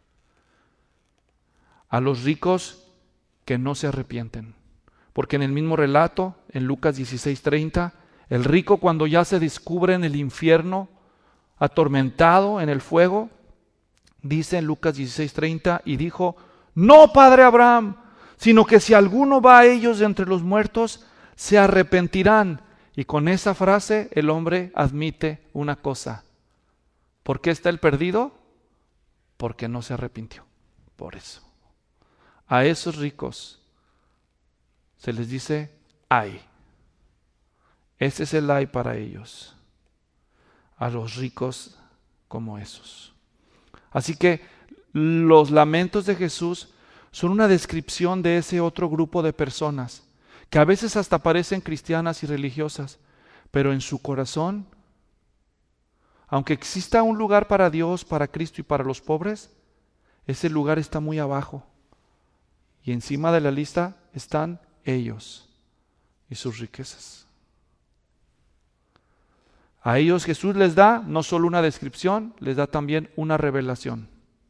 S1: A los ricos que no se arrepienten. Porque en el mismo relato, en Lucas dieciséis treinta, el rico cuando ya se descubre en el infierno, atormentado en el fuego, dice en Lucas dieciséis treinta, y dijo, no, padre Abraham, sino que si alguno va a ellos de entre los muertos, se arrepentirán. Y con esa frase el hombre admite una cosa. ¿Por qué está el perdido? Porque no se arrepintió. Por eso. A esos ricos se les dice ay. Ese es el ay para ellos. A los ricos como esos. Así que los lamentos de Jesús son una descripción de ese otro grupo de personas que a veces hasta parecen cristianas y religiosas, pero en su corazón, aunque exista un lugar para Dios, para Cristo y para los pobres, ese lugar está muy abajo. Y encima de la lista están ellos y sus riquezas. A ellos Jesús les da no solo una descripción, les da también una revelación.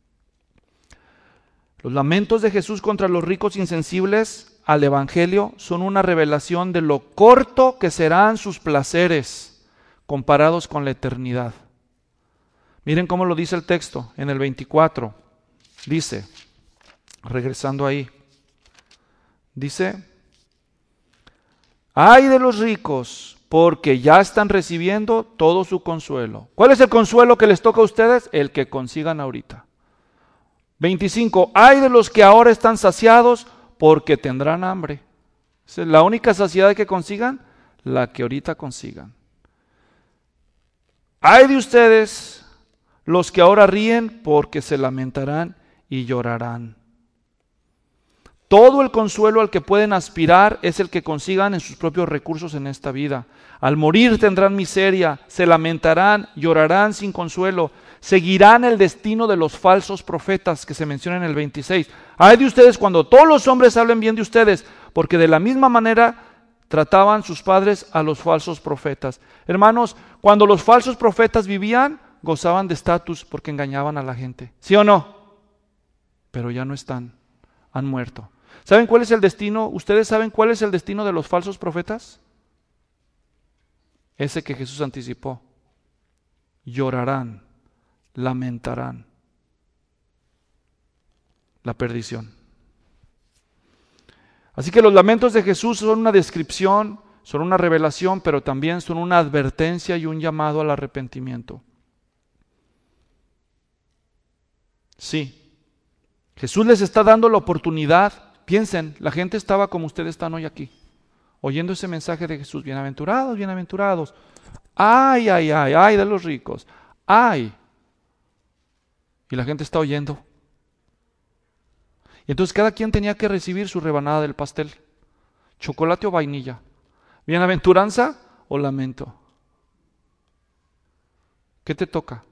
S1: Los lamentos de Jesús contra los ricos insensibles al Evangelio son una revelación de lo corto que serán sus placeres comparados con la eternidad. Miren cómo lo dice el texto en el veinticuatro. Dice, regresando ahí, dice, ay de los ricos, porque ya están recibiendo todo su consuelo. ¿Cuál es el consuelo que les toca a ustedes? El que consigan ahorita. veinticinco. Ay de los que ahora están saciados, porque tendrán hambre. ¿Es la única saciedad que consigan? La que ahorita consigan. Ay de ustedes, los que ahora ríen, porque se lamentarán y llorarán. Todo el consuelo al que pueden aspirar es el que consigan en sus propios recursos en esta vida. Al morir tendrán miseria, se lamentarán, llorarán sin consuelo, seguirán el destino de los falsos profetas que se menciona en el veintiséis. Ay de ustedes cuando todos los hombres hablen bien de ustedes, porque de la misma manera trataban sus padres a los falsos profetas. Hermanos, cuando los falsos profetas vivían, gozaban de estatus porque engañaban a la gente. ¿Sí o no? Pero ya no están, han muerto. ¿Saben cuál es el destino? ¿Ustedes saben cuál es el destino de los falsos profetas? Ese que Jesús anticipó. Llorarán, lamentarán la perdición. Así que los lamentos de Jesús son una descripción, son una revelación, pero también son una advertencia y un llamado al arrepentimiento. Sí, Jesús les está dando la oportunidad. Piensen, la gente estaba como ustedes están hoy aquí, oyendo ese mensaje de Jesús. Bienaventurados, bienaventurados. Ay, ay, ay, ay de los ricos. Ay. Y la gente está oyendo. Y entonces cada quien tenía que recibir su rebanada del pastel. Chocolate o vainilla. Bienaventuranza o lamento. ¿Qué te toca?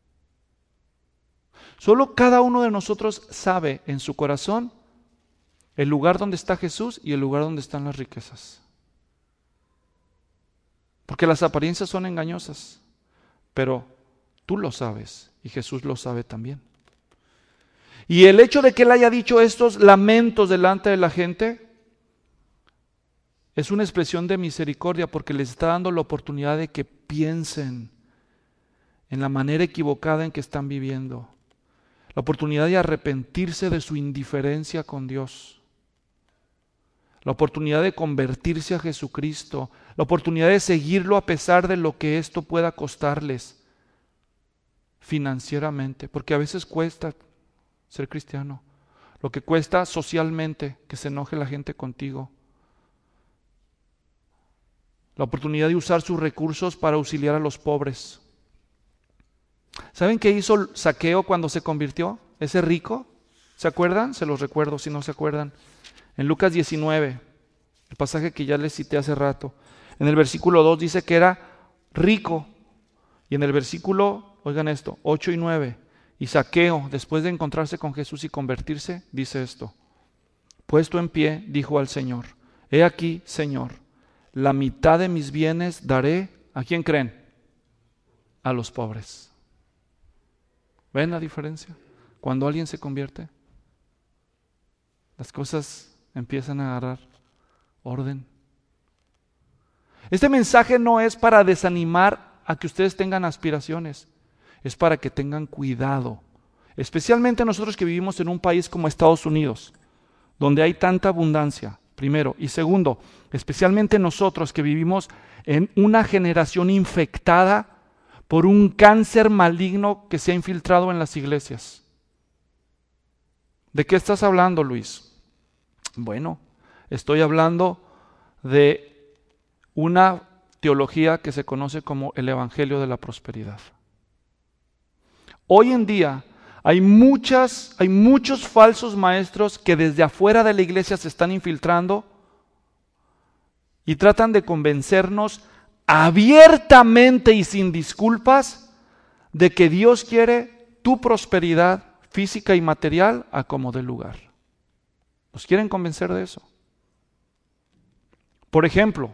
S1: Solo cada uno de nosotros sabe en su corazón el lugar donde está Jesús y el lugar donde están las riquezas. Porque las apariencias son engañosas, pero tú lo sabes y Jesús lo sabe también. Y el hecho de que Él haya dicho estos lamentos delante de la gente es una expresión de misericordia porque les está dando la oportunidad de que piensen en la manera equivocada en que están viviendo. La oportunidad de arrepentirse de su indiferencia con Dios. La oportunidad de convertirse a Jesucristo. La oportunidad de seguirlo a pesar de lo que esto pueda costarles financieramente. Porque a veces cuesta ser cristiano. Lo que cuesta socialmente que se enoje la gente contigo. La oportunidad de usar sus recursos para auxiliar a los pobres. ¿Saben qué hizo Zaqueo cuando se convirtió? Ese rico. ¿Se acuerdan? Se los recuerdo si no se acuerdan. En Lucas diecinueve, el pasaje que ya les cité hace rato. En el versículo dos dice que era rico. Y en el versículo, oigan esto, ocho y nueve. Y Zaqueo, después de encontrarse con Jesús y convertirse, dice esto. Puesto en pie, dijo al Señor, he aquí, Señor, la mitad de mis bienes daré, ¿a quién creen? A los pobres. ¿Ven la diferencia? Cuando alguien se convierte, las cosas empiezan a agarrar orden. Este mensaje no es para desanimar a que ustedes tengan aspiraciones, es para que tengan cuidado, especialmente nosotros que vivimos en un país como Estados Unidos, donde hay tanta abundancia, primero, y segundo, especialmente nosotros que vivimos en una generación infectada por un cáncer maligno que se ha infiltrado en las iglesias. ¿De qué estás hablando, Luis? Bueno, estoy hablando de una teología que se conoce como el Evangelio de la Prosperidad. Hoy en día hay muchas, hay muchos falsos maestros que desde afuera de la iglesia se están infiltrando y tratan de convencernos abiertamente y sin disculpas de que Dios quiere tu prosperidad física y material a como dé lugar. Nos quieren convencer de eso. Por ejemplo,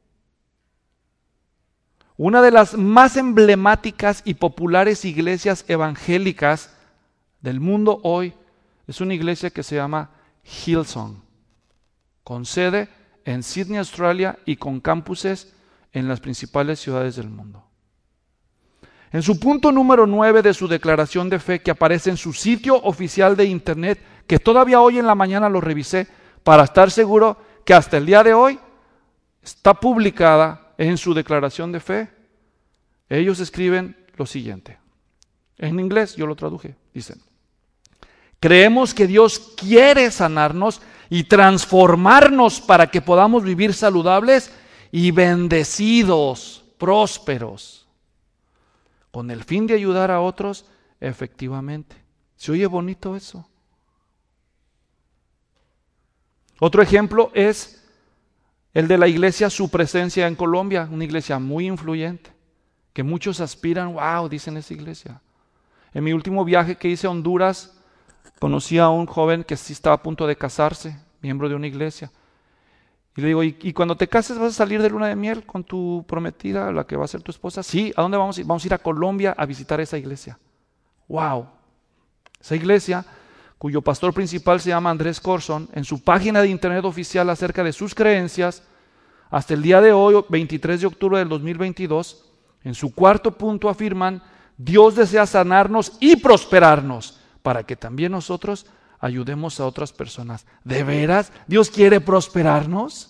S1: una de las más emblemáticas y populares iglesias evangélicas del mundo hoy es una iglesia que se llama Hillsong, con sede en Sydney, Australia, y con campuses en las principales ciudades del mundo. En su punto número nueve de su declaración de fe, que aparece en su sitio oficial de internet, que todavía hoy en la mañana lo revisé para estar seguro que hasta el día de hoy está publicada en su declaración de fe, ellos escriben lo siguiente. En inglés yo lo traduje, dicen: creemos que Dios quiere sanarnos y transformarnos para que podamos vivir saludables y bendecidos, prósperos, con el fin de ayudar a otros efectivamente. ¿Se oye bonito eso? Otro ejemplo es el de la iglesia Su Presencia en Colombia, una iglesia muy influyente, que muchos aspiran, wow, dicen esa iglesia. En mi último viaje que hice a Honduras, conocí a un joven que sí estaba a punto de casarse, miembro de una iglesia. Y le digo, ¿y, y cuando te cases vas a salir de luna de miel con tu prometida, la que va a ser tu esposa? Sí, ¿a dónde vamos a ir? Vamos a ir a Colombia a visitar esa iglesia. ¡Wow! Esa iglesia, cuyo pastor principal se llama Andrés Corson, en su página de internet oficial acerca de sus creencias, hasta el día de hoy, veintitrés de octubre del dos mil veintidós, en su cuarto punto afirman, Dios desea sanarnos y prosperarnos, para que también nosotros ayudemos a otras personas. ¿De veras? ¿Dios quiere prosperarnos?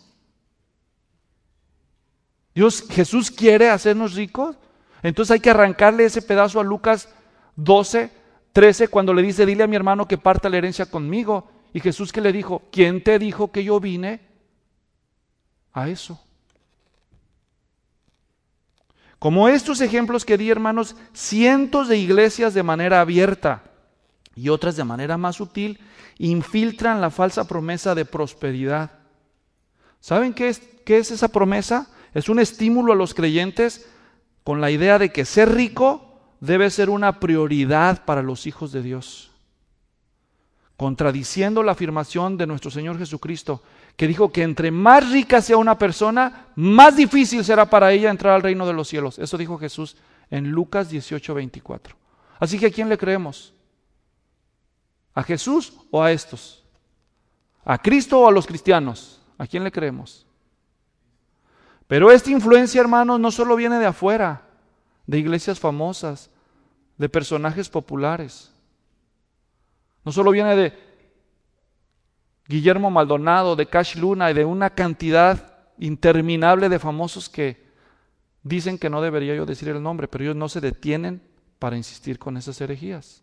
S1: ¿Dios, Jesús quiere hacernos ricos? Entonces hay que arrancarle ese pedazo a Lucas doce, trece, cuando le dice, dile a mi hermano que parta la herencia conmigo. Y Jesús, ¿qué le dijo? ¿Quién te dijo que yo vine a eso? Como estos ejemplos que di, hermanos, cientos de iglesias de manera abierta y otras de manera más sutil infiltran la falsa promesa de prosperidad. ¿Saben qué es, qué es esa promesa? Es un estímulo a los creyentes con la idea de que ser rico debe ser una prioridad para los hijos de Dios, contradiciendo la afirmación de nuestro Señor Jesucristo, que dijo que entre más rica sea una persona, más difícil será para ella entrar al reino de los cielos. Eso dijo Jesús en Lucas dieciocho, veinticuatro. Así que ¿a quién le creemos? ¿A Jesús o a estos? ¿A Cristo o a los cristianos? ¿A quién le creemos? Pero esta influencia, hermanos, no solo viene de afuera, de iglesias famosas, de personajes populares. No solo viene de Guillermo Maldonado, de Cash Luna y de una cantidad interminable de famosos que dicen que no debería yo decir el nombre, pero ellos no se detienen para insistir con esas herejías.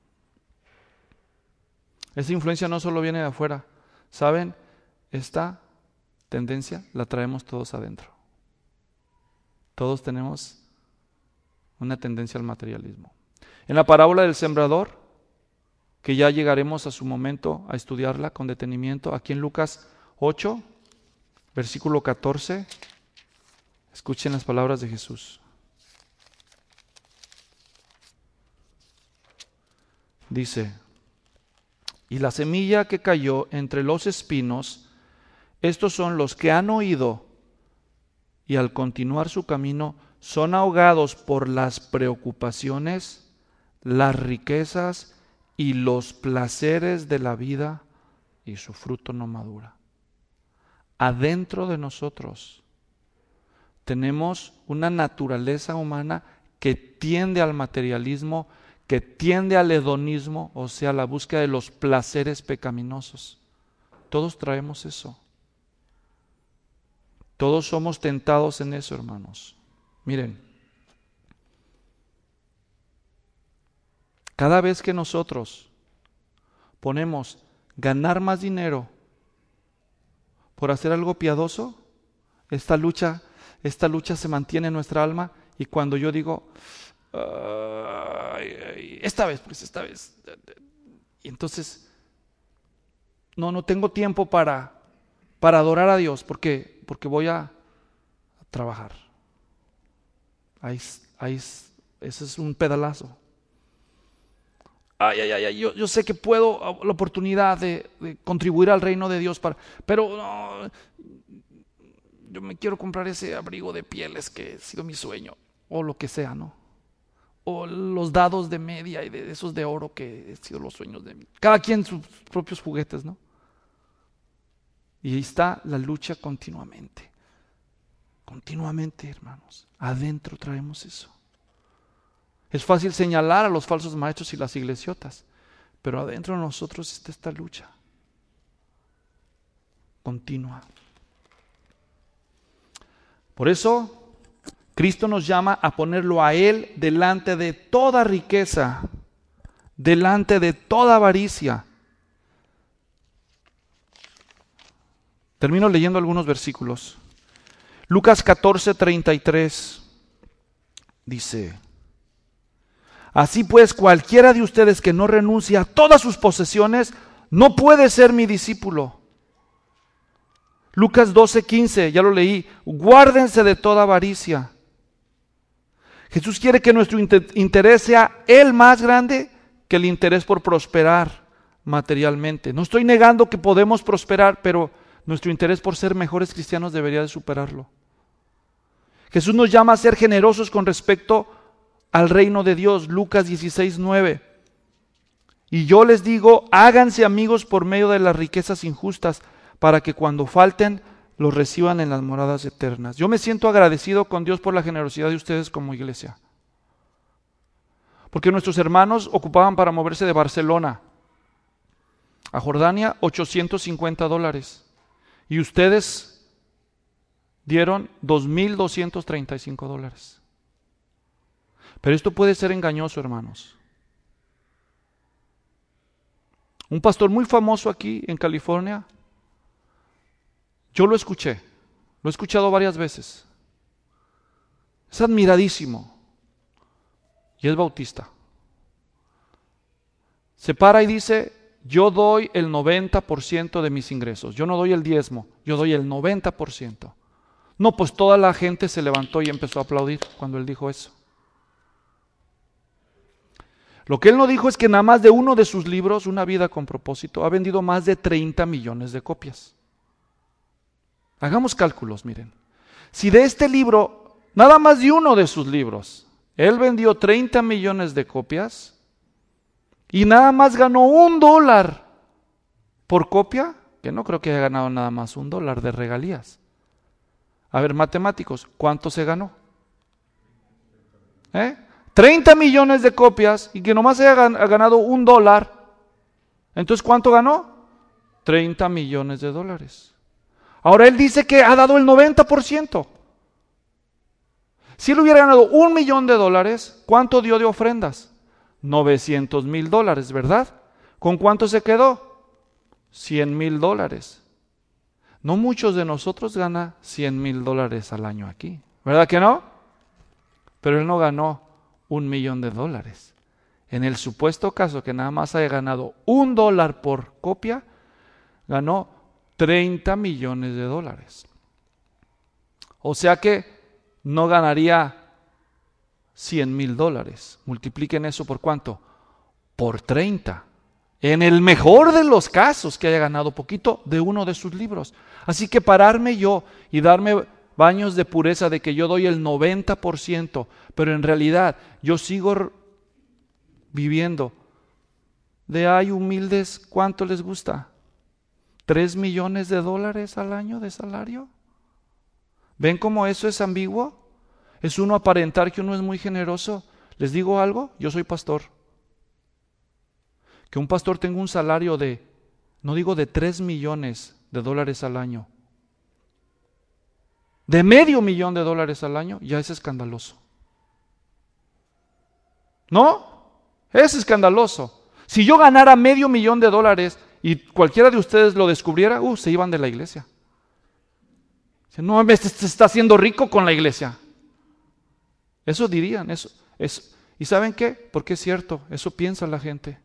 S1: Esa influencia no solo viene de afuera. ¿Saben? Esta tendencia la traemos todos adentro. Todos tenemos una tendencia al materialismo. En la parábola del sembrador, que ya llegaremos a su momento a estudiarla con detenimiento, aquí en Lucas ocho, versículo catorce, escuchen las palabras de Jesús. Dice, y la semilla que cayó entre los espinos, estos son los que han oído y al continuar su camino son ahogados por las preocupaciones, las riquezas y los placeres de la vida, y su fruto no madura. Adentro de nosotros tenemos una naturaleza humana que tiende al materialismo, que tiende al hedonismo, o sea, la búsqueda de los placeres pecaminosos. Todos traemos eso. Todos somos tentados en eso, hermanos. Miren, cada vez que nosotros ponemos ganar más dinero por hacer algo piadoso, esta lucha, esta lucha se mantiene en nuestra alma, y cuando yo digo, ay, ay, esta vez, pues esta vez, y entonces no, no tengo tiempo para, para adorar a Dios, porque, porque voy a, a trabajar. Ahí, ahí, ese es un pedalazo. Ay, ay, ay, yo, yo sé que puedo, la oportunidad de, de contribuir al reino de Dios, para, pero no, yo me quiero comprar ese abrigo de pieles que ha sido mi sueño, o lo que sea, ¿no? O los dados de media y de esos de oro que han sido los sueños de mí. Cada quien sus propios juguetes, ¿no? Y ahí está la lucha continuamente. Continuamente, hermanos. Adentro traemos eso. Es fácil señalar a los falsos maestros y las iglesias, pero adentro de nosotros está esta lucha continua. Por eso, Cristo nos llama a ponerlo a Él delante de toda riqueza, delante de toda avaricia. Termino leyendo algunos versículos. Lucas catorce, treinta y tres dice: así pues, cualquiera de ustedes que no renuncie a todas sus posesiones no puede ser mi discípulo. Lucas doce quince, ya lo leí. Guárdense de toda avaricia. Jesús quiere que nuestro interés sea el más grande que el interés por prosperar materialmente. No estoy negando que podemos prosperar, pero nuestro interés por ser mejores cristianos debería de superarlo. Jesús nos llama a ser generosos con respecto al reino de Dios. Lucas dieciséis nueve. Y yo les digo, háganse amigos por medio de las riquezas injustas, para que cuando falten, los reciban en las moradas eternas. Yo me siento agradecido con Dios por la generosidad de ustedes como iglesia. Porque nuestros hermanos ocupaban para moverse de Barcelona a Jordania ochocientos cincuenta dólares. Y ustedes dieron dos mil doscientos treinta y cinco dólares. Pero esto puede ser engañoso, hermanos. Un pastor muy famoso aquí en California, yo lo escuché, lo he escuchado varias veces. Es admiradísimo y es bautista. Se para y dice, yo doy el noventa por ciento de mis ingresos, yo no doy el diezmo, yo doy el noventa por ciento. No, pues toda la gente se levantó y empezó a aplaudir cuando él dijo eso. Lo que él no dijo es que nada más de uno de sus libros, Una vida con propósito, ha vendido más de treinta millones de copias. Hagamos cálculos, miren. Si de este libro, nada más de uno de sus libros, él vendió treinta millones de copias y nada más ganó un dólar por copia, que no creo que haya ganado nada más un dólar de regalías. A ver, matemáticos, ¿cuánto se ganó? ¿Eh? treinta millones de copias y que nomás haya ganado un dólar. Entonces, ¿cuánto ganó? treinta millones de dólares. Ahora él dice que ha dado el noventa por ciento. Si él hubiera ganado un millón de dólares, ¿cuánto dio de ofrendas? novecientos mil dólares, ¿verdad? ¿Con cuánto se quedó? cien mil dólares. No muchos de nosotros ganan cien mil dólares al año aquí, ¿verdad que no? Pero él no ganó un millón de dólares. En el supuesto caso que nada más haya ganado un dólar por copia, ganó treinta millones de dólares. O sea que no ganaría cien mil dólares. Multipliquen eso por cuánto. Por treinta. En el mejor de los casos que haya ganado poquito de uno de sus libros. Así que pararme yo y darme baños de pureza de que yo doy el noventa por ciento, pero en realidad yo sigo viviendo de ay humildes, ¿cuánto les gusta? ¿Tres millones de dólares al año de salario? ¿Ven cómo eso es ambiguo? Es uno aparentar que uno es muy generoso. Les digo algo, yo soy pastor. Que un pastor tenga un salario de, no digo de tres millones de dólares al año, de medio millón de dólares al año, ya es escandaloso. ¿No? Es escandaloso. Si yo ganara medio millón de dólares y cualquiera de ustedes lo descubriera, uh, se iban de la iglesia. No, este se está haciendo rico con la iglesia. Eso dirían, eso, eso. ¿Y saben qué? Porque es cierto, eso piensa la gente.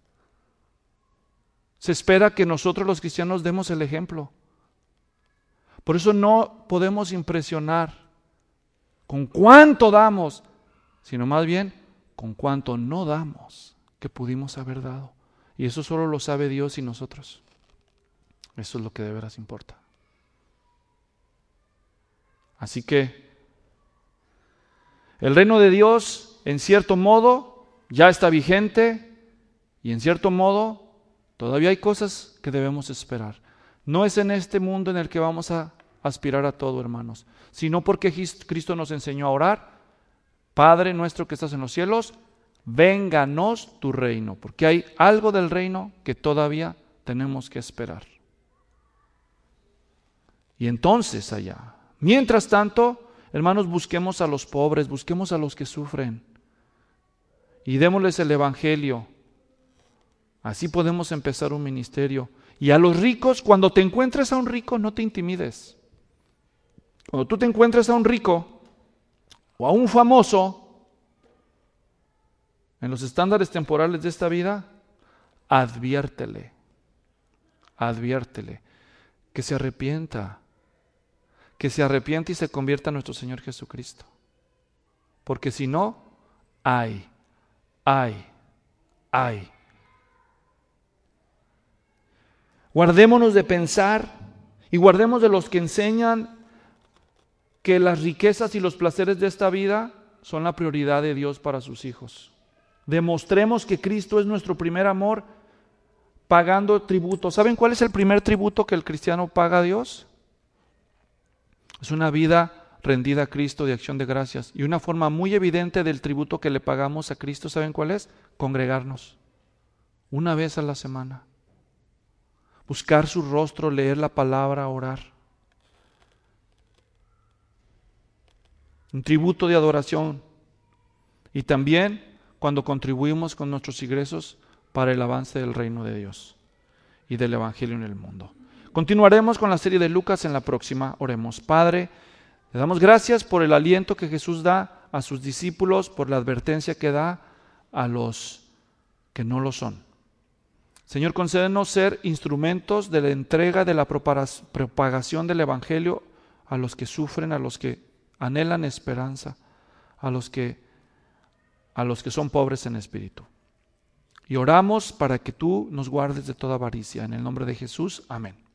S1: Se espera que nosotros los cristianos demos el ejemplo. Por eso no podemos impresionar con cuánto damos, sino más bien con cuánto no damos que pudimos haber dado. Y eso solo lo sabe Dios y nosotros. Eso es lo que de veras importa. Así que el reino de Dios, en cierto modo, ya está vigente y en cierto modo todavía hay cosas que debemos esperar. No es en este mundo en el que vamos a aspirar a todo, hermanos, sino porque Cristo nos enseñó a orar: Padre nuestro que estás en los cielos, vénganos tu reino, porque hay algo del reino que todavía tenemos que esperar. Y entonces allá, mientras tanto, hermanos, busquemos a los pobres, busquemos a los que sufren y démosles el evangelio. Así podemos empezar un ministerio. Y a los ricos, cuando te encuentres a un rico, no te intimides. Cuando tú te encuentres a un rico o a un famoso, en los estándares temporales de esta vida, adviértele, adviértele que se arrepienta, que se arrepiente y se convierta a nuestro Señor Jesucristo. Porque si no, ay, ay, ay. Guardémonos de pensar y guardemos de los que enseñan que las riquezas y los placeres de esta vida son la prioridad de Dios para sus hijos. Demostremos que Cristo es nuestro primer amor, pagando tributo. ¿Saben cuál es el primer tributo que el cristiano paga a Dios? Es una vida rendida a Cristo de acción de gracias. Y una forma muy evidente del tributo que le pagamos a Cristo, ¿saben cuál es? Congregarnos una vez a la semana. Buscar su rostro, leer la palabra, orar. Un tributo de adoración. Y también cuando contribuimos con nuestros ingresos para el avance del reino de Dios y del Evangelio en el mundo. Continuaremos con la serie de Lucas en la próxima. Oremos. Padre, le damos gracias por el aliento que Jesús da a sus discípulos, por la advertencia que da a los que no lo son. Señor, concédenos ser instrumentos de la entrega, de la propagación del Evangelio a los que sufren, a los que anhelan esperanza, a los que, a los que son pobres en espíritu. Y oramos para que tú nos guardes de toda avaricia. En el nombre de Jesús, amén.